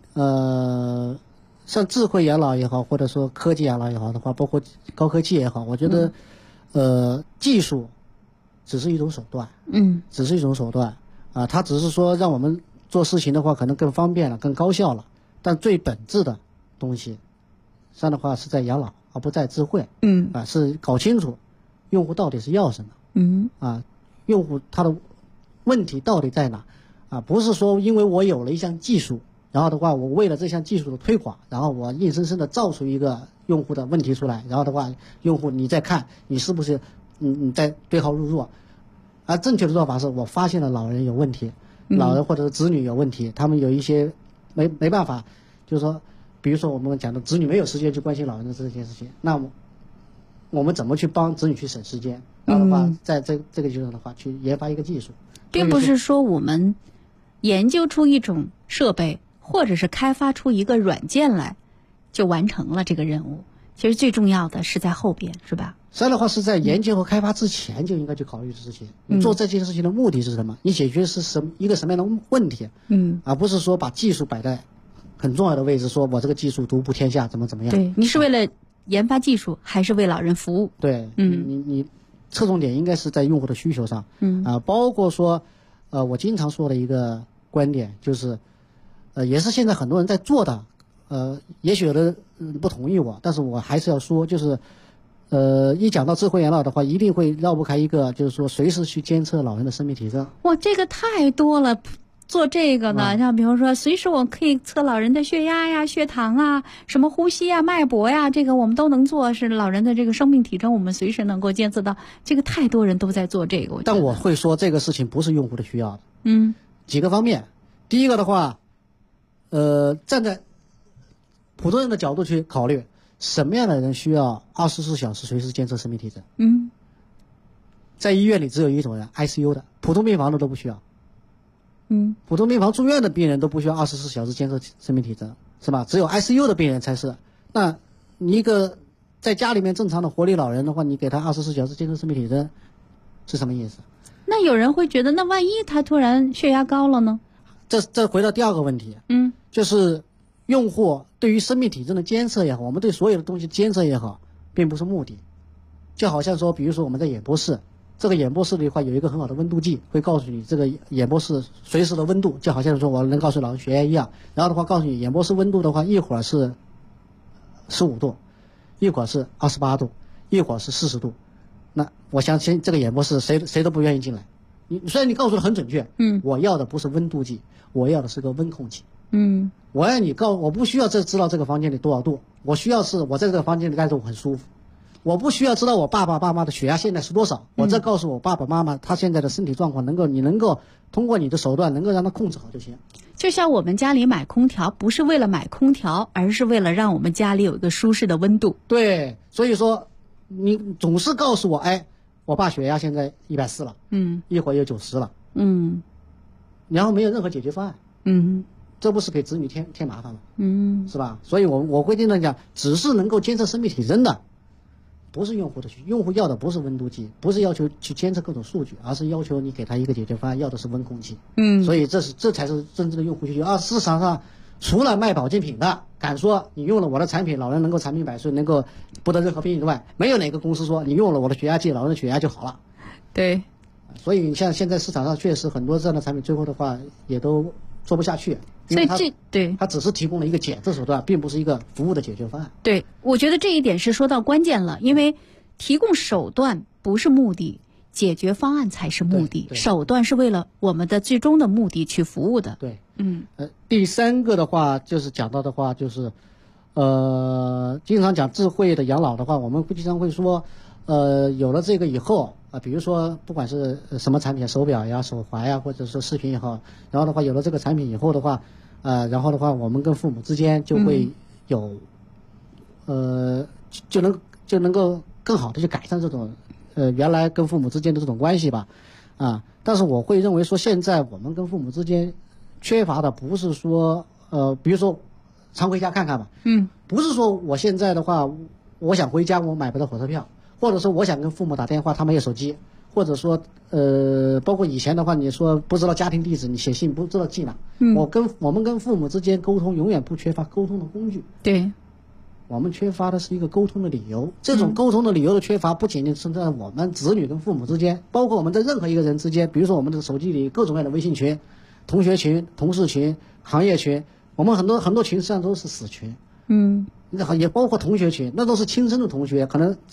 像智慧养老也好，或者说科技养老也好的话，包括高科技也好，我觉得技术只是一种手段。只是一种手段它只是说让我们做事情的话可能更方便了，更高效了，但最本质的东西这样的话是在养老，而不在智慧。是搞清楚用户到底是要什么。用户他的问题到底在哪不是说因为我有了一项技术，然后的话我为了这项技术的推广，然后我硬生生的造出一个用户的问题出来，然后的话用户你再看你是不是你在对号入座。而正确的做法是我发现了老人有问题，老人或者是子女有问题，他们有一些没办法，就是说比如说我们讲的子女没有时间去关心老人的这件事情，那我们怎么去帮子女去省时间？然后的话在这个基础上的话去研发一个技术。 并不是说我们研究出一种设备或者是开发出一个软件来就完成了这个任务，其实最重要的是在后边，是吧？ 这样的话是在研究和开发之前就应该去考虑的事情。你做这件事情的目的是什么？你解决是一个什么样的问题？而不是说把技术摆在很重要的位置，说我这个技术独步天下怎么样。 对，你是为了研发技术还是为老人服务？ 对，你侧重点应该是在用户的需求上。包括说我经常说的一个观点就是也是现在很多人在做的，也许有的人不同意我，但是我还是要说，就是一讲到智慧养老的话，一定会绕不开一个，就是说随时去监测老人的生命体征。 哇，这个太多了， 做这个呢，像比如说随时我可以测老人的血压呀、血糖啊、什么呼吸呀、脉搏呀，这个我们都能做，是老人的这个生命体征，我们随时能够监测到。这个太多人都在做这个， 但我会说这个事情不是用户的需要的。几个方面，第一个的话，站在普通人的角度去考虑，什么样的人需要24小时随时监测生命体征？在医院里只有一种人 ，ICU 的，普通病房的都不需要。普通病房住院的病人都不需要24小时监测生命体征，是吧？只有 ICU 的病人才是。那你一个在家里面正常的活力老人的话，你给他24小时监测生命体征，是什么意思？ 那有人会觉得，那万一他突然血压高了呢？ 这回到第二个问题，就是用户对于生命体征的监测也好，我们对所有的东西监测也好，并不是目的。就好像说，比如说我们在演播室。这个演播室的话有一个很好的温度计，会告诉你这个演播室随时的温度，就好像说我能告诉老人血压一样。然后的话告诉你演播室温度的话，一会儿是15度，一会儿是28度，一会儿是40度。那我相信这个演播室谁都不愿意进来。虽然你告诉的很准确，我要的不是温度计，我要的是个温控器。我要你我不需要知道这个房间里多少度，我需要是我在这个房间里待着我很舒服。我不需要知道我爸爸妈妈的血压现在是多少，我这告诉我爸爸妈妈他现在的身体状况，你能够通过你的手段能够让他控制好就行。 就像我们家里买空调，不是为了买空调，而是为了让我们家里有一个舒适的温度。 对，所以说你总是告诉我，我爸血压现在140了，一会儿又90了，然后没有任何解决方案，这不是给子女添麻烦吗？是吧？所以我会经常讲，只是能够监测生命体征的。不是用户的需求，用户要的不是温度计，不是要求去监测各种数据，而是要求你给他一个解决方案，要的是温空气。所以这才是真正的用户需求。市场上除了卖保健品的敢说你用了我的产品，老人能够长命百岁，能够不得任何病以外，没有哪个公司说你用了我的血压计，老人的血压就好了。 对， 所以你像现在市场上确实很多这样的产品，最后的话也都做不下去。 所以它只是提供了一个检测手段，并不是一个服务的解决方案。 对，我觉得这一点是说到关键了，因为提供手段不是目的，解决方案才是目的，手段是为了我们的最终的目的去服务的。 对，第三个的话就是讲到的话就是，经常讲智慧的养老的话，我们经常会说，有了这个以后。比如说不管是什么产品，手表呀、手环呀，或者说饰品也好，然后的话有了这个产品以后的话，然后的话我们跟父母之间就会有，就能够更好的去改善这种原来跟父母之间的这种关系吧，但是我会认为说现在我们跟父母之间缺乏的不是说比如说常回家看看吧，不是说我现在的话我想回家我买不到火车票。或者说我想跟父母打电话，他没有手机，或者说包括以前的话，你说不知道家庭地址，你写信不知道寄哪。我们跟父母之间沟通永远不缺乏沟通的工具。 对， 我们缺乏的是一个沟通的理由。这种沟通的理由的缺乏，不仅仅是在我们子女跟父母之间，包括我们在任何一个人之间，比如说我们的手机里各种各样的微信群、同学群、同事群、行业群，我们很多群实际上都是死群。也包括同学群，那都是亲生的同学，可能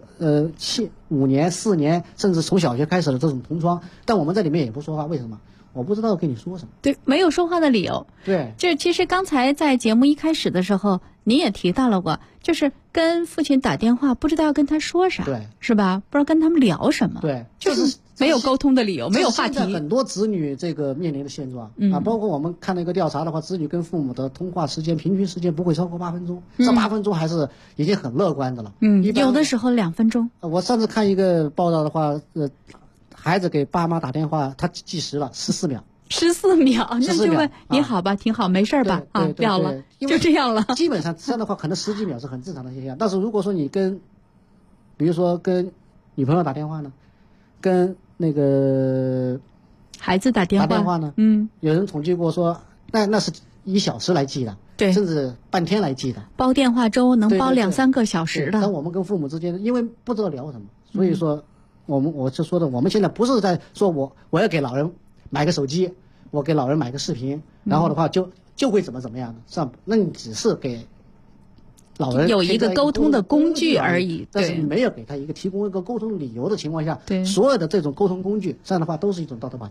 5年、4年，甚至从小学开始的这种同窗，但我们在里面也不说话，为什么？我不知道跟你说什么。 对，没有说话的理由。 对， 就其实刚才在节目一开始的时候，你也提到了过，就是跟父亲打电话，不知道要跟他说啥， 对， 是吧？不知道跟他们聊什么， 对， 就是没有沟通的理由，没有话题。 现在很多子女这个面临的现状包括我们看了一个调查的话，子女跟父母的通话时间平均时间不会超过8分钟，这8分钟还是已经很乐观的了。 有的时候2分钟。 我上次看一个报道的话，孩子给爸妈打电话，他计时了14秒。 14秒，那就问你好吧，挺好，没事吧？掉了，就这样了。 基本上这样的话，可能10几秒是很正常的现象。但是如果说你比如说跟女朋友打电话呢，跟那个孩子打电话呢，有人统计过说，那是1小时来计的， 对， 甚至半天来计的。 包电话粥能包2-3个小时的。 但我们跟父母之间，因为不知道聊什么，所以说我就说的，我们现在不是在说我要给老人买个手机，我给老人买个视频，然后的话就会怎么样的，那你只是给老人有一个沟通的工具而已， 但是你没有给他提供一个沟通理由的情况下，所有的这种沟通工具，这样的话都是一种道德绑架。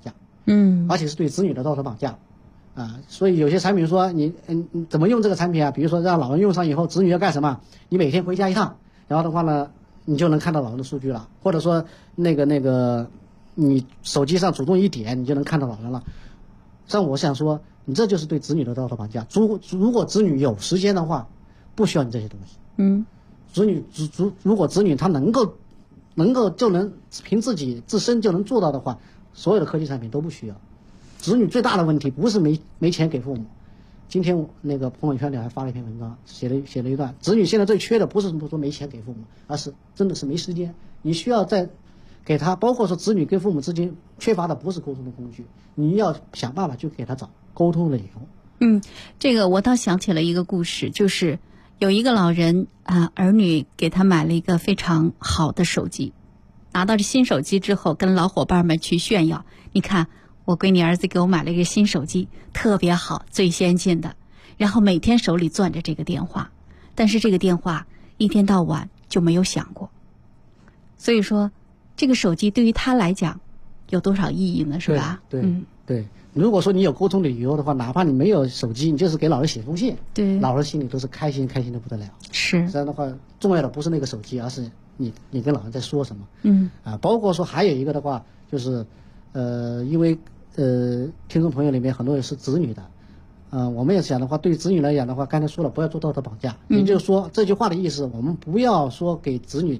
而且是对子女的道德绑架。所以有些产品说你怎么用这个产品啊？比如说让老人用上以后，子女要干什么？你每天回家一趟，然后的话呢，你就能看到老人的数据了，或者说那个你手机上主动一点，你就能看到老人了。像我想说，你这就是对子女的道德绑架。如果子女有时间的话，不需要你这些东西。如果子女他能够就能凭自己自身就能做到的话，所有的科技产品都不需要。子女最大的问题不是没钱给父母。今天那个朋友圈里还发了一篇文章，写了一段，子女现在最缺的不是说没钱给父母，而是真的是没时间。你需要再给他，包括说子女跟父母之间缺乏的不是沟通的工具，你要想办法去给他找沟通的理由。 这个我倒想起了一个故事，就是有一个老人儿女给他买了一个非常好的手机，拿到这新手机之后，跟老伙伴们去炫耀，你看我闺女儿子给我买了一个新手机，特别好，最先进的，然后每天手里攥着这个电话，但是这个电话一天到晚就没有响过。所以说这个手机对于他来讲有多少意义呢？是吧？ 对，如果说你有沟通的理由的话，哪怕你没有手机，你就是给老人写封信， 对， 老人心里都是开心的不得了。 是这样的话，重要的不是那个手机，而是你跟老人在说什么。包括说还有一个的话，就是因为听众朋友里面很多人是子女的，我们也讲的话，对子女来讲的话，刚才说了，不要做道德绑架。也就是说，这句话的意思，我们不要说给子女，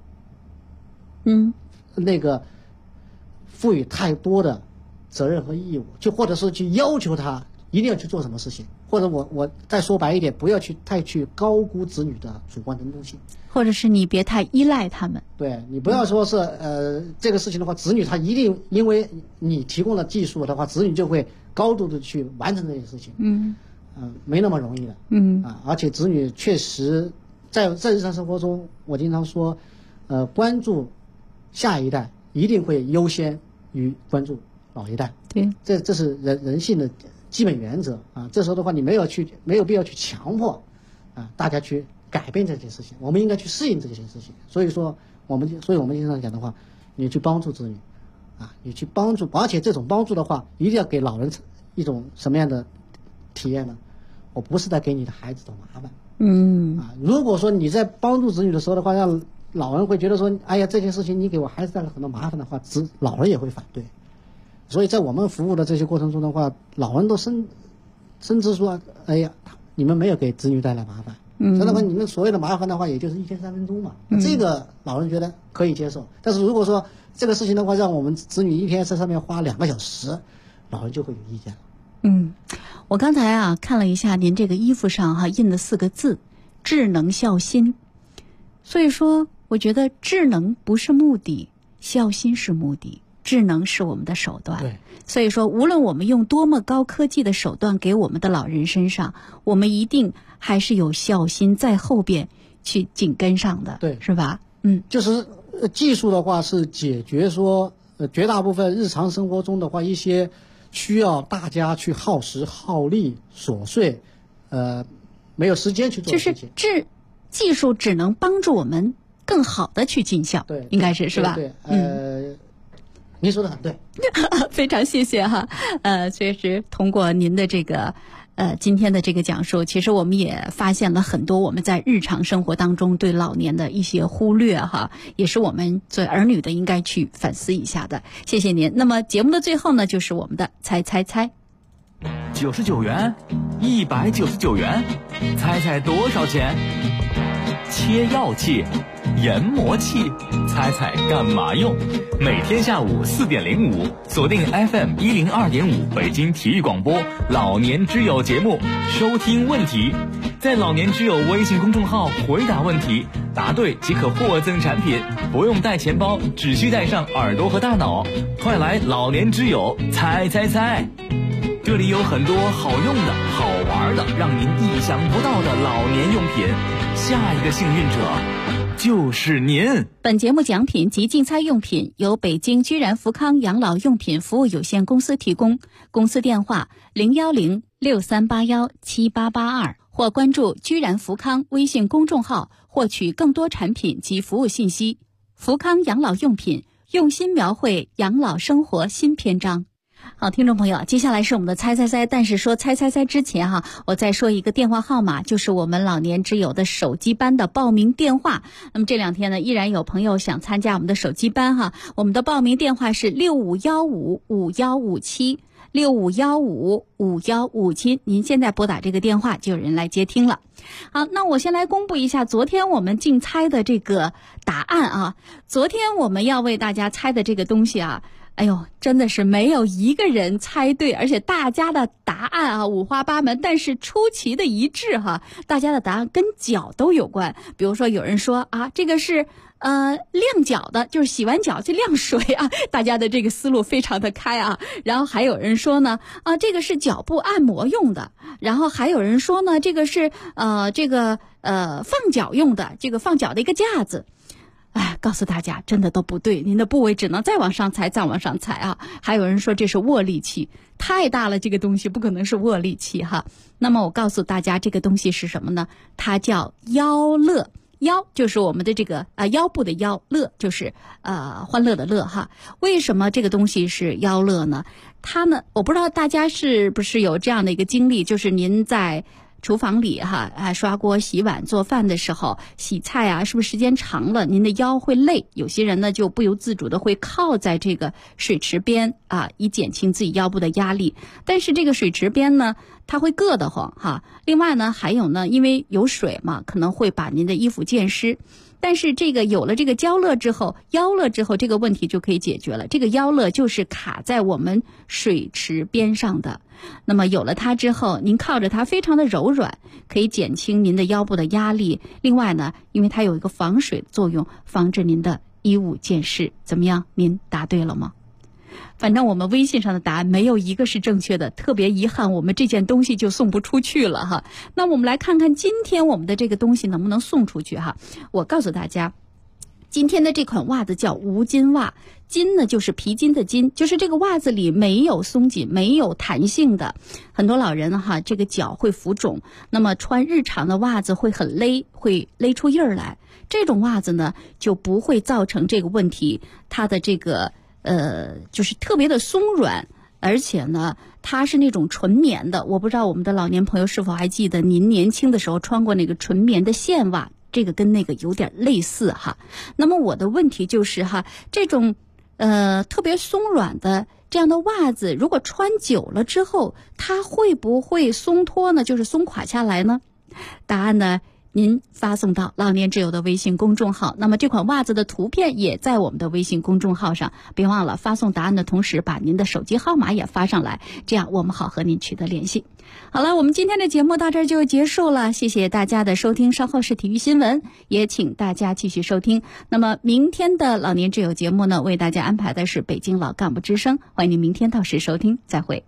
那个赋予太多的责任和义务，就或者是去要求他一定要去做什么事情，或者我再说白一点，不要太去高估子女的主观能动性， 或者是你别太依赖他们。 对，你不要说是这个事情的话，子女他一定因为你提供了技术的话，子女就会高度的去完成这件事情。没那么容易的。而且子女确实在日常生活中，我经常说，关注下一代一定会优先于关注老一代。 对， 这是人性的基本原则啊。这时候的话，你没有必要去强迫大家去改变这件事情，我们应该去适应这件事情。所以我们经常讲的话，你去帮助子女你去帮助，而且这种帮助的话，一定要给老人一种什么样的体验呢？我不是在给你的孩子找麻烦。如果说你在帮助子女的时候的话，让老人会觉得说，哎呀，这件事情你给我孩子带来很多麻烦的话，老人也会反对。所以在我们服务的这些过程中的话，老人都深知说，哎呀，你们没有给子女带来麻烦。那么你们所有的麻烦的话，也就是1天3分钟嘛。这个老人觉得可以接受。但是如果说这个事情的话，让我们子女一天在上面花2个小时，老人就会有意见了。 我刚才看了一下您这个衣服上印的4个字，智能孝心。所以说我觉得智能不是目的，孝心是目的，智能是我们的手段。 对， 所以说无论我们用多么高科技的手段给我们的老人身上，我们一定还是有孝心在后边去紧跟上的。 对， 是吧？ 就是技术的话是解决说绝大部分日常生活中的话一些需要大家去耗时耗力琐碎没有时间去做的事情。 就是技术只能帮助我们更好的去尽孝。 对， 应该是吧？ 对，您说的很对。 非常谢谢确实通过您的这个今天的这个讲述，其实我们也发现了很多我们在日常生活当中对老年的一些忽略也是我们作为儿女的应该去反思一下的。谢谢您。那么节目的最后呢，就是我们的猜猜猜。 99元，199元，猜猜多少钱？切药器、研磨器，猜猜干嘛用？每天下午4点05，锁定 FM 102.5北京体育广播老年之友节目，收听问题，在老年之友微信公众号回答问题，答对即可获赠产品，不用带钱包，只需带上耳朵和大脑。快来老年之友猜猜猜！这里有很多好用的、好玩的，让您意想不到的老年用品。下一个幸运者就是您。 本节目奖品及竞猜用品由北京居然福康养老用品服务有限公司提供，公司电话01063817882，或关注居然福康微信公众号获取更多产品及服务信息。福康养老用品用心描绘养老生活新篇章。 好，听众朋友，接下来是我们的猜猜猜，但是说猜猜猜之前哈，我再说一个电话号码，就是我们老年之友的手机班的报名电话。那么这两天呢，依然有朋友想参加我们的手机班哈，我们的报名电话是65155157，65155157，您现在拨打这个电话就有人来接听了。好，那我先来公布一下昨天我们竞猜的这个答案啊。昨天我们要为大家猜的这个东西啊，哎呦，真的是没有一个人猜对，而且大家的答案啊五花八门，但是出奇的一致哈。大家的答案跟脚都有关，比如说有人说啊，这个是晾脚的，就是洗完脚去晾水啊，大家的这个思路非常的开啊。然后还有人说呢，这个是脚部按摩用的，然后还有人说呢，这个是放脚用的，这个放脚的一个架子。哎，告诉大家真的都不对，您的部位只能再往上猜，再往上猜啊。还有人说这是握力器，太大了，这个东西不可能是握力器哈。那么我告诉大家这个东西是什么呢？它叫腰乐。腰就是我们的这个腰部的腰，乐就是欢乐的乐哈。为什么这个东西是腰乐呢？它呢，我不知道大家是不是有这样的一个经历，就是您在厨房里哈刷锅洗碗做饭的时候，洗菜啊，是不是时间长了您的腰会累？有些人呢就不由自主的会靠在这个水池边啊，以减轻自己腰部的压力。但是这个水池边呢，它会硌得慌哈。另外呢，还有呢，因为有水嘛，可能会把您的衣服溅湿。但是这个有了这个腰乐之后，这个问题就可以解决了。这个腰乐就是卡在我们水池边上的。那么有了它之后，您靠着它非常的柔软，可以减轻您的腰部的压力。另外呢，因为它有一个防水的作用，防止您的衣物溅湿。怎么样？您答对了吗？反正我们微信上的答案没有一个是正确的，特别遗憾，我们这件东西就送不出去了哈。那我们来看看今天我们的这个东西能不能送出去哈。我告诉大家，今天的这款袜子叫无筋袜，筋呢就是皮筋的筋，就是这个袜子里没有松紧、没有弹性的。很多老人哈，这个脚会浮肿，那么穿日常的袜子会很勒，会勒出印儿来。这种袜子呢就不会造成这个问题，它的这个就是特别的松软，而且呢它是那种纯棉的。我不知道我们的老年朋友是否还记得您年轻的时候穿过那个纯棉的线袜，这个跟那个有点类似哈。那么我的问题就是哈，这种特别松软的这样的袜子，如果穿久了之后，它会不会松脱呢？就是松垮下来呢？答案呢，您发送到老年之友的微信公众号，那么这款袜子的图片也在我们的微信公众号上。别忘了发送答案的同时，把您的手机号码也发上来，这样我们好和您取得联系。好了，我们今天的节目到这儿就结束了，谢谢大家的收听。稍后是体育新闻，也请大家继续收听。那么明天的老年之友节目呢，为大家安排的是北京老干部之声，欢迎您明天到时收听，再会。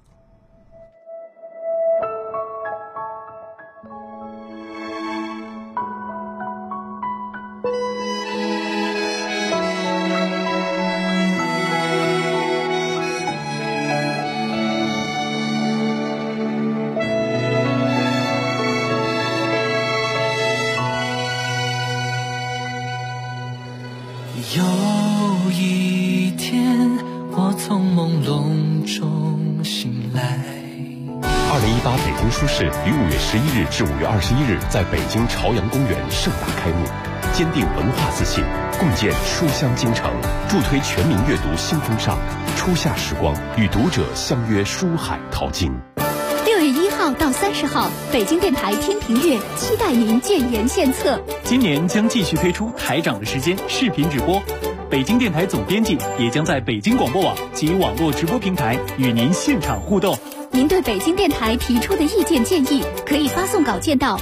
有一天，我从朦胧中醒来。 2018北京书市于5月11日至5月21日在北京朝阳公园盛大开幕，坚定文化自信，共建书香京城，助推全民阅读新风尚。初夏时光，与读者相约书海淘金。 6月1号到30号，北京电台天平月期待您建言献策。 今年将继续推出台长的时间视频直播，北京电台总编辑也将在北京广播网及网络直播平台与您现场互动。 您对北京电台提出的意见建议，可以发送稿件到